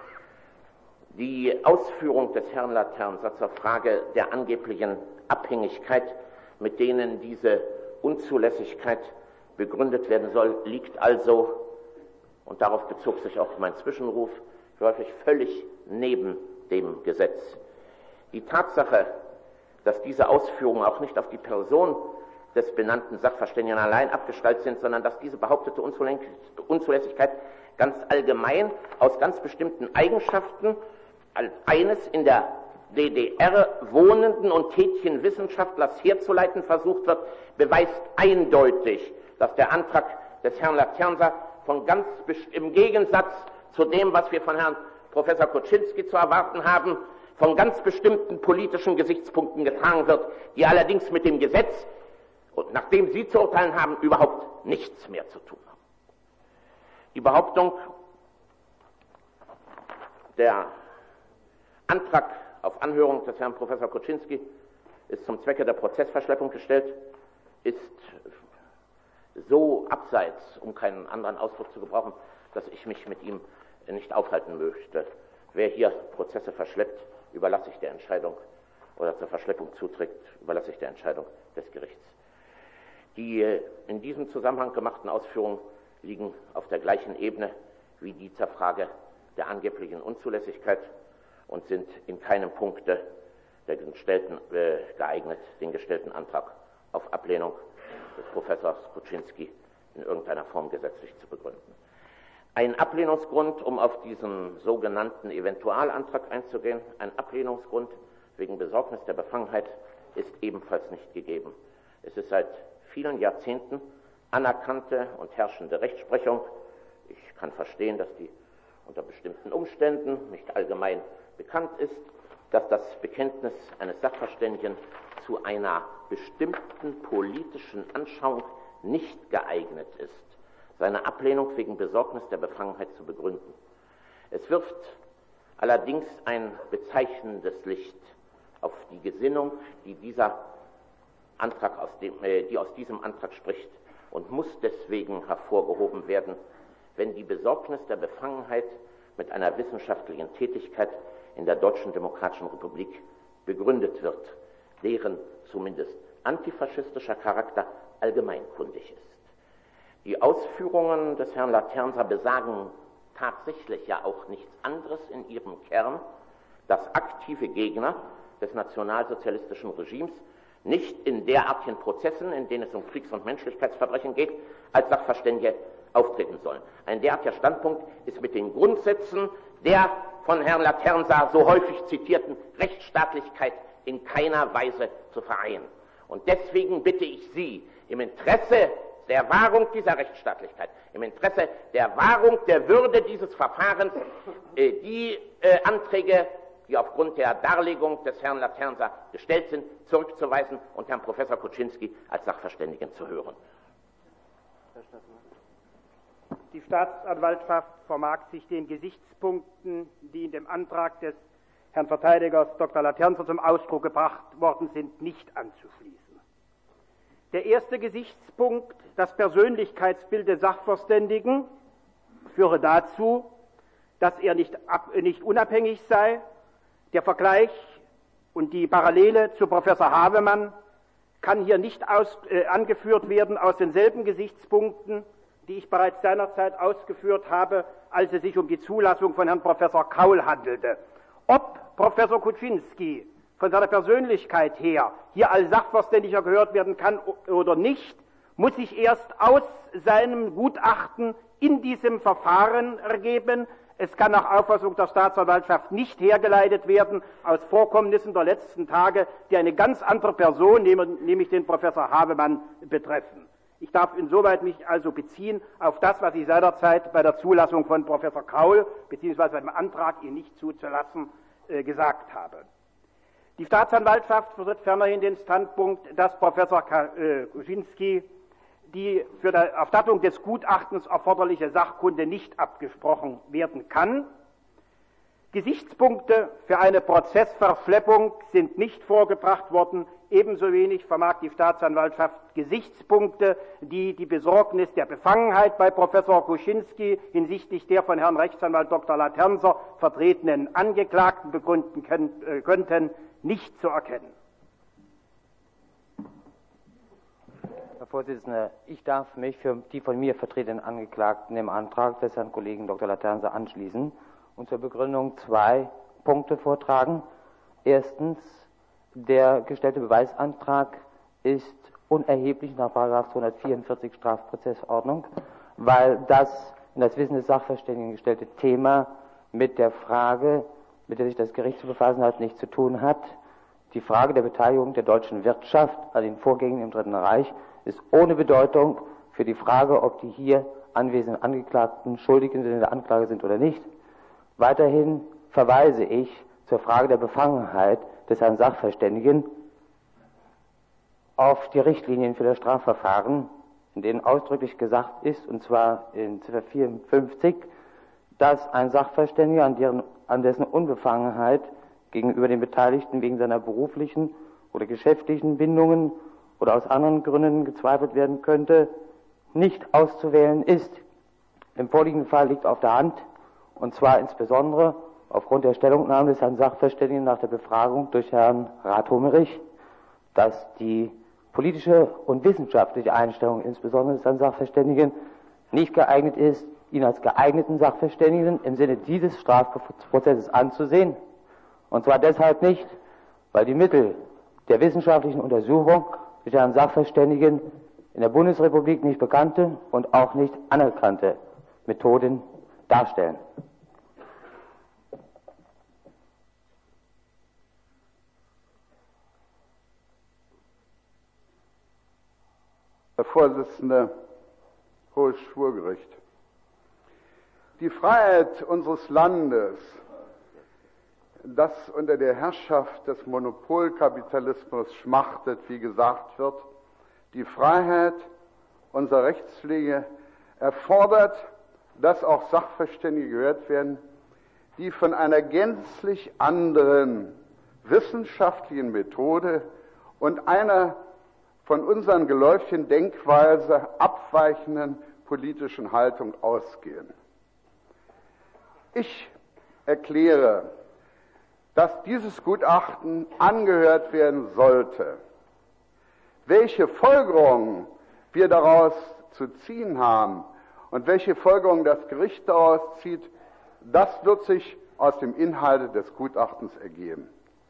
Die Ausführung des Herrn Laternser zur Frage der angeblichen Abhängigkeit, mit denen diese Unzulässigkeit begründet werden soll, liegt also, und darauf bezog sich auch mein Zwischenruf, häufig völlig neben dem Gesetz. Die Tatsache, dass diese Ausführungen auch nicht auf die Person des benannten Sachverständigen allein abgestaltet sind, sondern dass diese behauptete Unzulässigkeit ganz allgemein aus ganz bestimmten Eigenschaften als eines in der D D R wohnenden und tätigen Wissenschaftlers herzuleiten versucht wird, beweist eindeutig, dass der Antrag des Herrn Laternser von ganz im Gegensatz zu dem, was wir von Herrn Professor Kuczynski zu erwarten haben, von ganz bestimmten politischen Gesichtspunkten getragen wird, die allerdings mit dem Gesetz, und nachdem Sie zu urteilen haben, überhaupt nichts mehr zu tun haben. Die Behauptung, der Antrag auf Anhörung des Herrn Professor Kuczynski ist zum Zwecke der Prozessverschleppung gestellt, ist so abseits, um keinen anderen Ausdruck zu gebrauchen, dass ich mich mit ihm nicht aufhalten möchte. Wer hier Prozesse verschleppt, überlasse ich der Entscheidung, oder zur Verschleppung zuträgt, überlasse ich der Entscheidung des Gerichts. Die in diesem Zusammenhang gemachten Ausführungen liegen auf der gleichen Ebene wie die zur Frage der angeblichen Unzulässigkeit und sind in keinem Punkte der gestellten, äh, geeignet, den gestellten Antrag auf Ablehnung des Professors Kuczynski in irgendeiner Form gesetzlich zu begründen. Ein Ablehnungsgrund, um auf diesen sogenannten Eventualantrag einzugehen, ein Ablehnungsgrund wegen Besorgnis der Befangenheit ist ebenfalls nicht gegeben. Es ist seit vielen Jahrzehnten anerkannte und herrschende Rechtsprechung. Ich kann verstehen, dass die unter bestimmten Umständen nicht allgemein bekannt ist, dass das Bekenntnis eines Sachverständigen zu einer bestimmten politischen Anschauung nicht geeignet ist, seine Ablehnung wegen Besorgnis der Befangenheit zu begründen. Es wirft allerdings ein bezeichnendes Licht auf die Gesinnung, die dieser Antrag aus dem, äh, die aus diesem Antrag spricht, und muss deswegen hervorgehoben werden, wenn die Besorgnis der Befangenheit mit einer wissenschaftlichen Tätigkeit in der Deutschen Demokratischen Republik begründet wird, deren zumindest antifaschistischer Charakter allgemeinkundig ist. Die Ausführungen des Herrn Laternser besagen tatsächlich ja auch nichts anderes in ihrem Kern, dass aktive Gegner des nationalsozialistischen Regimes nicht in derartigen Prozessen, in denen es um Kriegs- und Menschlichkeitsverbrechen geht, als Sachverständige auftreten sollen. Ein derartiger Standpunkt ist mit den Grundsätzen der von Herrn Laternser so häufig zitierten Rechtsstaatlichkeit in keiner Weise zu vereinen. Und deswegen bitte ich Sie, im Interesse der Wahrung dieser Rechtsstaatlichkeit, im Interesse der Wahrung der Würde dieses Verfahrens, äh, die äh, Anträge, die aufgrund der Darlegung des Herrn Laternser gestellt sind, zurückzuweisen und Herrn Professor Kuczynski als Sachverständigen zu hören. Die Staatsanwaltschaft vermag sich den Gesichtspunkten, die in dem Antrag des Herrn Verteidigers Doktor Laternser zum Ausdruck gebracht worden sind, nicht anzuschließen. Der erste Gesichtspunkt, das Persönlichkeitsbild des Sachverständigen, führe dazu, dass er nicht, ab, nicht unabhängig sei. Der Vergleich und die Parallele zu Professor Havemann kann hier nicht aus, äh, angeführt werden aus denselben Gesichtspunkten, die ich bereits seinerzeit ausgeführt habe, als es sich um die Zulassung von Herrn Professor Kaul handelte. Ob Professor Kuczynski von seiner Persönlichkeit her hier als Sachverständiger gehört werden kann oder nicht, muss sich erst aus seinem Gutachten in diesem Verfahren ergeben. Es kann nach Auffassung der Staatsanwaltschaft nicht hergeleitet werden aus Vorkommnissen der letzten Tage, die eine ganz andere Person, nämlich den Professor Havemann, betreffen. Ich darf insoweit mich also beziehen auf das, was ich seinerzeit bei der Zulassung von Professor Kaul beziehungsweise beim Antrag, ihn nicht zuzulassen, äh, gesagt habe. Die Staatsanwaltschaft vertritt fernerhin den Standpunkt, dass Professor Kuczynski die für die Erstattung des Gutachtens erforderliche Sachkunde nicht abgesprochen werden kann. Gesichtspunkte für eine Prozessverschleppung sind nicht vorgebracht worden. Ebenso wenig vermag die Staatsanwaltschaft Gesichtspunkte, die die Besorgnis der Befangenheit bei Professor Kuczynski hinsichtlich der von Herrn Rechtsanwalt Doktor Laternser vertretenen Angeklagten begründen können, äh, könnten, nicht zu erkennen. Herr Vorsitzender, ich darf mich für die von mir vertretenen Angeklagten dem Antrag des Herrn Kollegen Doktor Laternser anschließen und zur Begründung zwei Punkte vortragen. Erstens, der gestellte Beweisantrag ist unerheblich nach Paragraph zweihundertvierundvierzig Strafprozessordnung, weil das in das Wissen des Sachverständigen gestellte Thema mit der Frage, mit der sich das Gericht zu befassen hat, nichts zu tun hat. Die Frage der Beteiligung der deutschen Wirtschaft an den Vorgängen im Dritten Reich ist ohne Bedeutung für die Frage, ob die hier anwesenden Angeklagten schuldig in der Anklage sind oder nicht. Weiterhin verweise ich zur Frage der Befangenheit des Herrn Sachverständigen auf die Richtlinien für das Strafverfahren, in denen ausdrücklich gesagt ist, und zwar in Ziffer vierundfünfzig, dass ein Sachverständiger, an, deren, an dessen Unbefangenheit gegenüber den Beteiligten wegen seiner beruflichen oder geschäftlichen Bindungen oder aus anderen Gründen gezweifelt werden könnte, nicht auszuwählen ist. Im vorliegenden Fall liegt auf der Hand, und zwar insbesondere aufgrund der Stellungnahme des Herrn Sachverständigen nach der Befragung durch Herrn Rath-Homerich, dass die politische und wissenschaftliche Einstellung insbesondere des Herrn Sachverständigen nicht geeignet ist, ihn als geeigneten Sachverständigen im Sinne dieses Strafprozesses anzusehen. Und zwar deshalb nicht, weil die Mittel der wissenschaftlichen Untersuchung durch Herrn Sachverständigen in der Bundesrepublik nicht bekannte und auch nicht anerkannte Methoden darstellen. Herr Vorsitzender, Hohes Schwurgericht. Die Freiheit unseres Landes, das unter der Herrschaft des Monopolkapitalismus schmachtet, wie gesagt wird, die Freiheit unserer Rechtspflege erfordert, dass auch Sachverständige gehört werden, die von einer gänzlich anderen wissenschaftlichen Methode und einer von unseren geläufigen Denkweise abweichenden politischen Haltung ausgehen. Ich erkläre, dass dieses Gutachten angehört werden sollte. Welche Folgerungen wir daraus zu ziehen haben und welche Folgerungen das Gericht daraus zieht, das wird sich aus dem Inhalt des Gutachtens ergeben.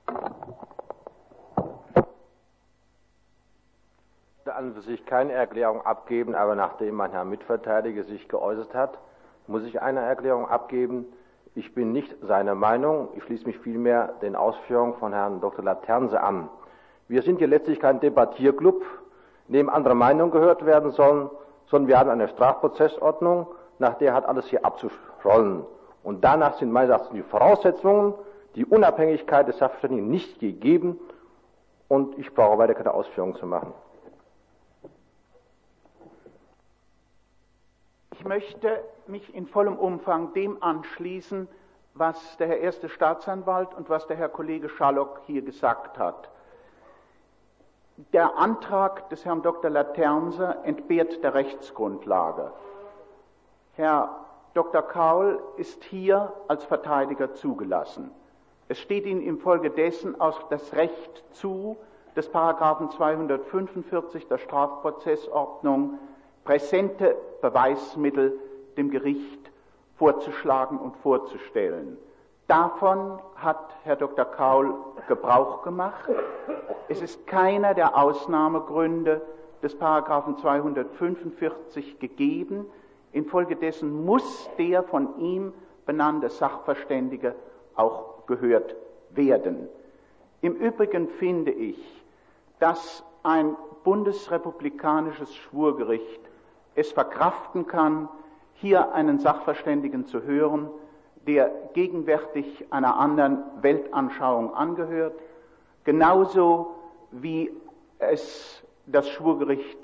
An und für sich keine Erklärung abgeben, aber nachdem mein Herr Mitverteidiger sich geäußert hat, muss ich eine Erklärung abgeben. Ich bin nicht seiner Meinung, ich schließe mich vielmehr den Ausführungen von Herrn Doktor Laternser an. Wir sind hier letztlich kein Debattierclub, in dem andere Meinungen gehört werden sollen, sondern wir haben eine Strafprozessordnung, nach der hat alles hier abzurollen. Und danach sind meines Erachtens die Voraussetzungen, die Unabhängigkeit des Sachverständigen nicht gegeben, und ich brauche weiter keine Ausführungen zu machen. Ich möchte mich in vollem Umfang dem anschließen, was der Herr Erste Staatsanwalt und was der Herr Kollege Schallock hier gesagt hat. Der Antrag des Herrn Doktor Laternser entbehrt der Rechtsgrundlage. Herr Doktor Kaul ist hier als Verteidiger zugelassen. Es steht Ihnen infolgedessen auch das Recht zu, des Paragraphen zweihundertfünfundvierzig der Strafprozessordnung präsente Beweismittel dem Gericht vorzuschlagen und vorzustellen. Davon hat Herr Doktor Kaul Gebrauch gemacht. Es ist keiner der Ausnahmegründe des Paragraphen zweihundertfünfundvierzig gegeben. Infolgedessen muss der von ihm benannte Sachverständige auch gehört werden. Im Übrigen finde ich, dass ein bundesrepublikanisches Schwurgericht es verkraften kann, hier einen Sachverständigen zu hören, der gegenwärtig einer anderen Weltanschauung angehört, genauso wie es das Schwurgericht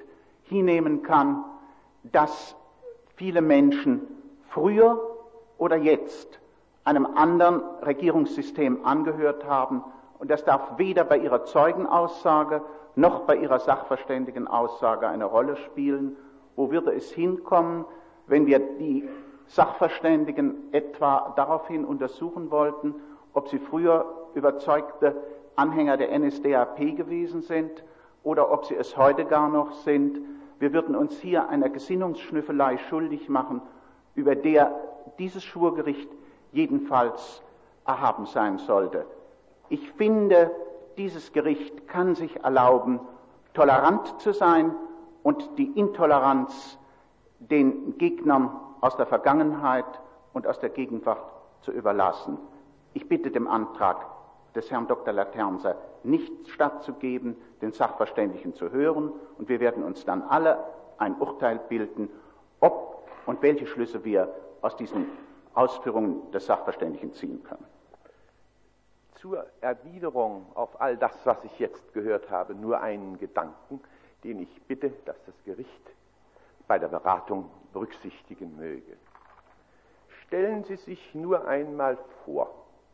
hinnehmen kann, dass viele Menschen früher oder jetzt einem anderen Regierungssystem angehört haben, und das darf weder bei ihrer Zeugenaussage noch bei ihrer Sachverständigenaussage eine Rolle spielen. Wo würde es hinkommen, wenn wir die Sachverständigen etwa daraufhin untersuchen wollten, ob sie früher überzeugte Anhänger der N S D A P gewesen sind oder ob sie es heute gar noch sind? Wir würden uns hier einer Gesinnungsschnüffelei schuldig machen, über der dieses Schwurgericht jedenfalls erhaben sein sollte. Ich finde, dieses Gericht kann sich erlauben, tolerant zu sein und die Intoleranz den Gegnern aus der Vergangenheit und aus der Gegenwart zu überlassen. Ich bitte dem Antrag des Herrn Doktor Laternser nicht stattzugeben, den Sachverständigen zu hören, und wir werden uns dann alle ein Urteil bilden, ob und welche Schlüsse wir aus diesen Ausführungen des Sachverständigen ziehen können. Zur Erwiderung auf all das, was ich jetzt gehört habe, nur einen Gedanken, den ich bitte, dass das Gericht bei der Beratung berücksichtigen möge. Stellen Sie sich nur einmal vor,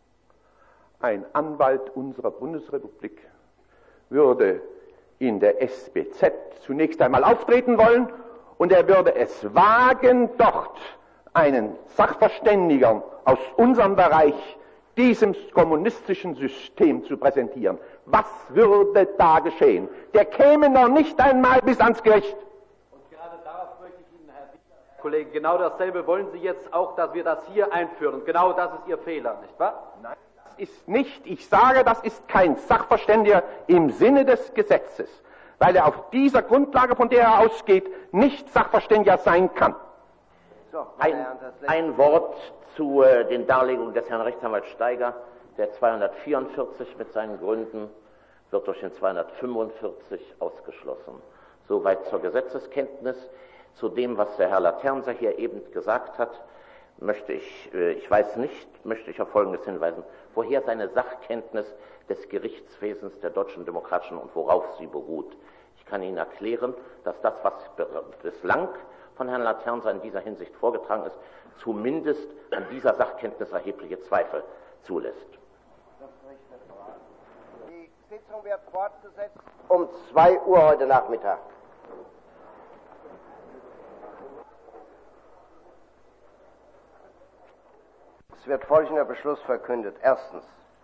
ein Anwalt unserer Bundesrepublik würde in der S B Z zunächst einmal auftreten wollen und er würde es wagen, dort einen Sachverständigen aus unserem Bereich diesem kommunistischen System zu präsentieren. Was würde da geschehen? Der käme noch nicht einmal bis ans Gericht. Und gerade darauf möchte ich Ihnen, Herr Herr Kollege, genau dasselbe wollen Sie jetzt auch, dass wir das hier einführen. Und genau das ist Ihr Fehler, nicht wahr? Nein, das ist nicht, ich sage, das ist kein Sachverständiger im Sinne des Gesetzes, weil er auf dieser Grundlage, von der er ausgeht, nicht Sachverständiger sein kann. So, ein, ein Wort zu äh, den Darlegungen des Herrn Rechtsanwalts Steiger. Der zweihundertvierundvierzig mit seinen Gründen wird durch den zweihundertfünfundvierzig ausgeschlossen. Soweit zur Gesetzeskenntnis. Zu dem, was der Herr Laternser hier eben gesagt hat, möchte ich, äh, ich weiß nicht, möchte ich auf Folgendes hinweisen. Woher seine Sachkenntnis des Gerichtswesens der Deutschen Demokratischen und worauf sie beruht. Ich kann Ihnen erklären, dass das, was bislang von Herrn Laternser in dieser Hinsicht vorgetragen ist, zumindest an dieser Sachkenntnis erhebliche Zweifel zulässt. Die Sitzung wird fortgesetzt um zwei Uhr heute Nachmittag. Es wird folgender Beschluss verkündet. Erstens.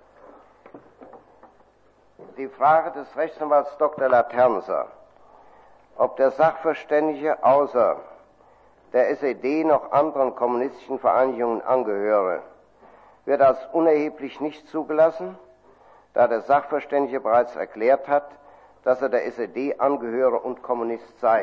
Die Frage des Rechtsanwalts Doktor Laternser, ob der Sachverständige außer der S E D noch anderen kommunistischen Vereinigungen angehöre, wird als unerheblich nicht zugelassen, da der Sachverständige bereits erklärt hat, dass er der S E D angehöre und Kommunist sei.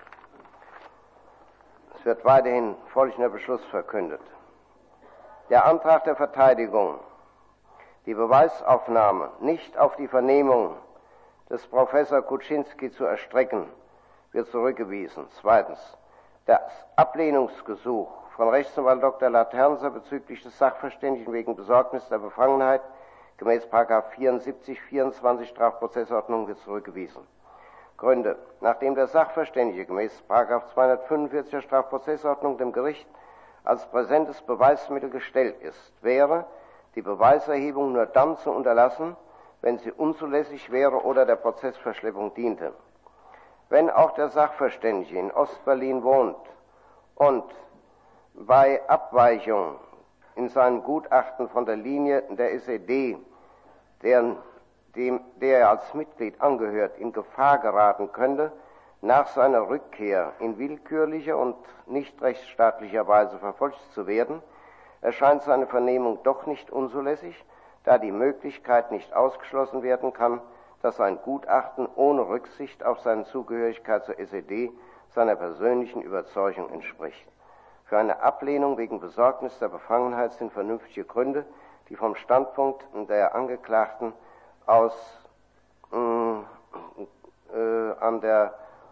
Es wird weiterhin folgender Beschluss verkündet. Der Antrag der Verteidigung, die Beweisaufnahme nicht auf die Vernehmung des Professor Kuczynski zu erstrecken, wird zurückgewiesen. Zweitens. Das Ablehnungsgesuch von Rechtsanwalt Doktor Laternser bezüglich des Sachverständigen wegen Besorgnis der Befangenheit gemäß Paragraph vierundsiebzig, vierundzwanzig Strafprozessordnung wird zurückgewiesen. Gründe. Nachdem der Sachverständige gemäß Paragraph zweihundertfünfundvierzig Strafprozessordnung dem Gericht als präsentes Beweismittel gestellt ist, wäre die Beweiserhebung nur dann zu unterlassen, wenn sie unzulässig wäre oder der Prozessverschleppung diente. Wenn auch der Sachverständige in Ostberlin wohnt und bei Abweichung in seinem Gutachten von der Linie der S E D, deren, dem, der er als Mitglied angehört, in Gefahr geraten könnte, nach seiner Rückkehr in willkürlicher und nicht rechtsstaatlicher Weise verfolgt zu werden, erscheint seine Vernehmung doch nicht unzulässig, da die Möglichkeit nicht ausgeschlossen werden kann, dass ein Gutachten ohne Rücksicht auf seine Zugehörigkeit zur S E D seiner persönlichen Überzeugung entspricht. Für eine Ablehnung wegen Besorgnis der Befangenheit sind vernünftige Gründe, die vom Standpunkt der Angeklagten aus äh, äh, an der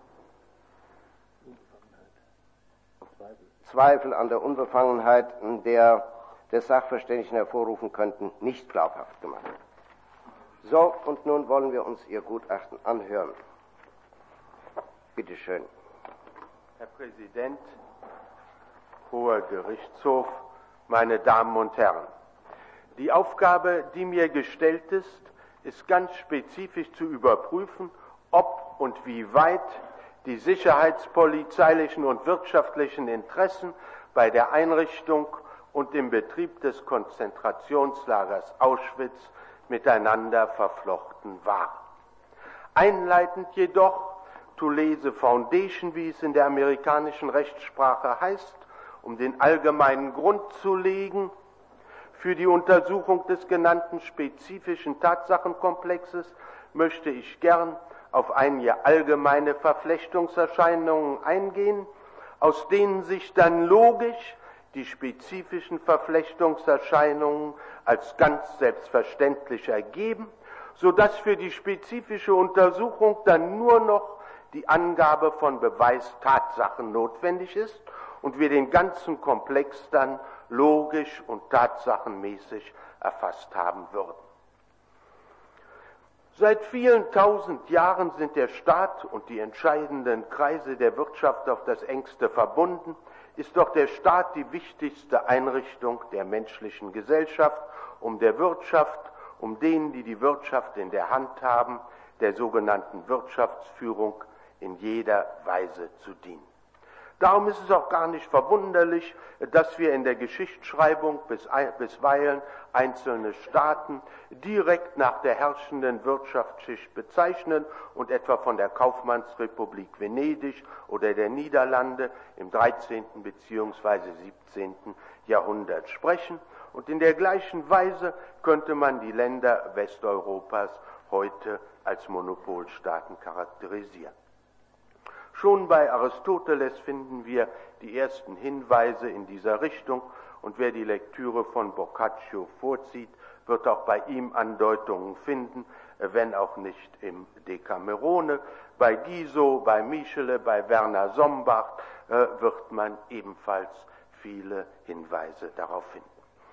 Zweifel an der Unbefangenheit der des Sachverständigen hervorrufen könnten, nicht glaubhaft gemacht. So, und nun wollen wir uns Ihr Gutachten anhören. Bitte schön. Herr Präsident, Hoher Gerichtshof, meine Damen und Herren! Die Aufgabe, die mir gestellt ist, ist ganz spezifisch zu überprüfen, ob und wie weit die sicherheitspolizeilichen und wirtschaftlichen Interessen bei der Einrichtung und im Betrieb des Konzentrationslagers Auschwitz miteinander verflochten waren. Einleitend jedoch, Tulese Foundation, wie es in der amerikanischen Rechtssprache heißt, um den allgemeinen Grund zu legen für die Untersuchung des genannten spezifischen Tatsachenkomplexes, möchte ich gern auf einige allgemeine Verflechtungserscheinungen eingehen, aus denen sich dann logisch die spezifischen Verflechtungserscheinungen als ganz selbstverständlich ergeben, sodass für die spezifische Untersuchung dann nur noch die Angabe von Beweistatsachen notwendig ist und wir den ganzen Komplex dann logisch und tatsachenmäßig erfasst haben würden. Seit vielen tausend Jahren sind der Staat und die entscheidenden Kreise der Wirtschaft auf das engste verbunden, ist doch der Staat die wichtigste Einrichtung der menschlichen Gesellschaft, um der Wirtschaft, um denen, die die Wirtschaft in der Hand haben, der sogenannten Wirtschaftsführung in jeder Weise zu dienen. Darum ist es auch gar nicht verwunderlich, dass wir in der Geschichtsschreibung bisweilen einzelne Staaten direkt nach der herrschenden Wirtschaftsschicht bezeichnen und etwa von der Kaufmannsrepublik Venedig oder der Niederlande im dreizehnten bzw. siebzehnten Jahrhundert sprechen. Und in der gleichen Weise könnte man die Länder Westeuropas heute als Monopolstaaten charakterisieren. Schon bei Aristoteles finden wir die ersten Hinweise in dieser Richtung, und wer die Lektüre von Boccaccio vorzieht, wird auch bei ihm Andeutungen finden, wenn auch nicht im Decamerone. Bei Guizot, bei Michele, bei Werner Sombart äh, wird man ebenfalls viele Hinweise darauf finden.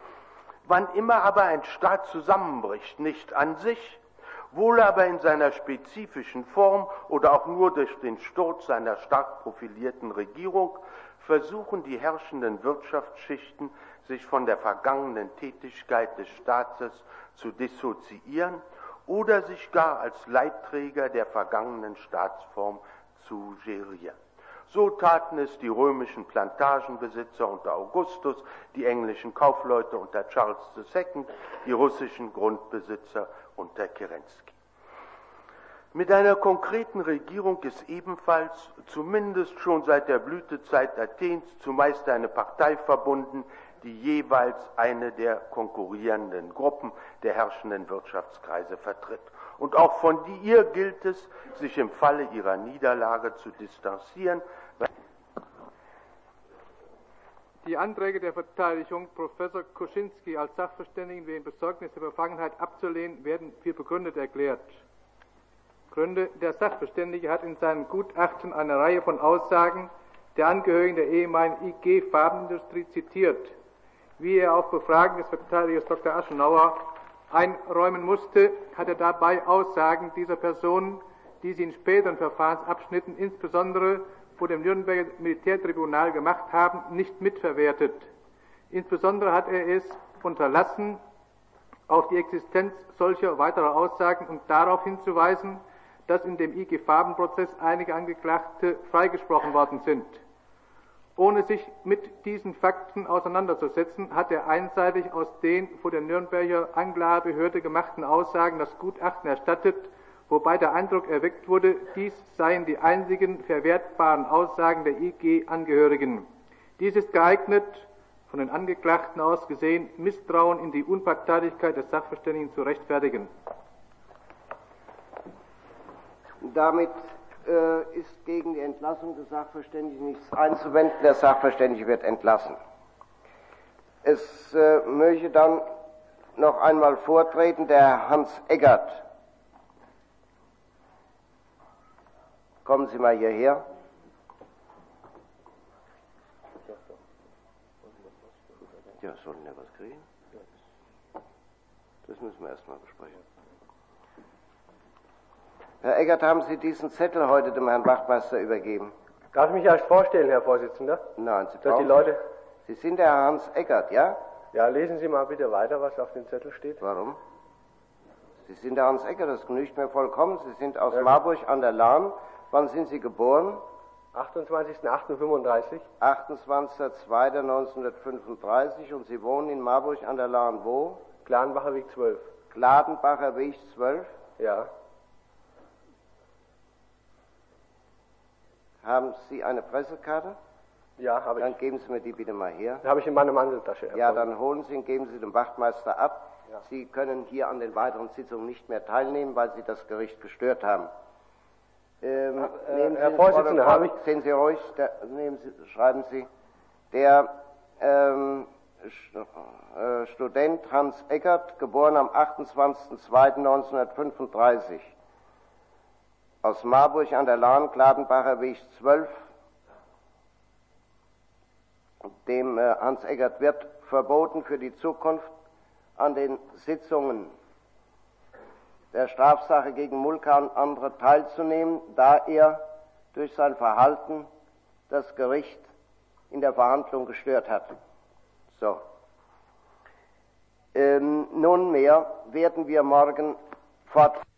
Wann immer aber ein Staat zusammenbricht, nicht an sich, wohl aber in seiner spezifischen Form oder auch nur durch den Sturz seiner stark profilierten Regierung, versuchen die herrschenden Wirtschaftsschichten, sich von der vergangenen Tätigkeit des Staates zu dissoziieren oder sich gar als Leitträger der vergangenen Staatsform zu gerieren. So taten es die römischen Plantagenbesitzer unter Augustus, die englischen Kaufleute unter Charles der Zweite., die russischen Grundbesitzer unter Kerensky. Mit einer konkreten Regierung ist ebenfalls, zumindest schon seit der Blütezeit Athens, zumeist eine Partei verbunden, die jeweils eine der konkurrierenden Gruppen der herrschenden Wirtschaftskreise vertritt. Und auch von ihr gilt es, sich im Falle ihrer Niederlage zu distanzieren. Die Anträge der Verteidigung, Professor Kuczynski als Sachverständigen wegen Besorgnis der Vergangenheit abzulehnen, werden für begründet erklärt. Gründe: Der Sachverständige hat in seinem Gutachten eine Reihe von Aussagen der Angehörigen der ehemaligen I G-Farbenindustrie zitiert. Wie er auf Befragen des Verteidigers Doktor Aschenauer einräumen musste, hat er dabei Aussagen dieser Personen, die sie in späteren Verfahrensabschnitten, insbesondere vor dem Nürnberger Militärtribunal gemacht haben, nicht mitverwertet. Insbesondere hat er es unterlassen, auf die Existenz solcher weiterer Aussagen und darauf hinzuweisen, dass in dem I G-Farben-Prozess einige Angeklagte freigesprochen worden sind. Ohne sich mit diesen Fakten auseinanderzusetzen, hat er einseitig aus den vor der Nürnberger Anklagebehörde gemachten Aussagen das Gutachten erstattet, wobei der Eindruck erweckt wurde, dies seien die einzigen verwertbaren Aussagen der I G-Angehörigen. Dies ist geeignet, von den Angeklagten aus gesehen, Misstrauen in die Unparteilichkeit des Sachverständigen zu rechtfertigen. Damit äh, ist gegen die Entlassung des Sachverständigen nichts einzuwenden. Der Sachverständige wird entlassen. Es äh, möchte dann noch einmal vortreten der Herr Hans Eggert. Kommen Sie mal hierher. Ja, sollen wir was kriegen? Das müssen wir erstmal besprechen. Herr Eggert, haben Sie diesen Zettel heute dem Herrn Wachtmeister übergeben? Darf ich mich erst vorstellen, Herr Vorsitzender? Nein, Sie Dass die brauchen- Leute... Sie sind der Herr Hans Eckert, ja? Ja, lesen Sie mal bitte weiter, was auf dem Zettel steht. Warum? Sie sind der Hans Eckert, das genügt mir vollkommen. Sie sind aus Ja. Marburg an der Lahn. Wann sind Sie geboren? achtundzwanzigster achter fünfunddreißig. achtundzwanzigster zweiter neunzehnhundertfünfunddreißig und Sie wohnen in Marburg an der Lahn wo? Gladenbacher Weg zwölf. Gladenbacher Weg zwölf. Ja. Haben Sie eine Pressekarte? Ja, habe ich. Dann geben Sie mir die bitte mal her. Habe ich in meiner Manteltasche. Herr Ja, Vorsitzender. dann holen Sie und geben Sie dem Wachtmeister ab. Ja. Sie können hier an den weiteren Sitzungen nicht mehr teilnehmen, weil Sie das Gericht gestört haben. Ähm, Äh, nehmen Herr Sie Vorsitzender, Protokoll, habe ich- Sehen Sie ruhig, der, nehmen Sie, schreiben Sie, der ähm, St äh, Student Hans Eckert, geboren am achtundzwanzigster zweiter neunzehnhundertfünfunddreißig, aus Marburg an der Lahn, Gladenbacher Weg zwölf, dem äh, Hans Eckert wird verboten, für die Zukunft an den Sitzungen der Strafsache gegen Mulka und andere teilzunehmen, da er durch sein Verhalten das Gericht in der Verhandlung gestört hat. So. Ähm, nunmehr werden wir morgen fortfahren.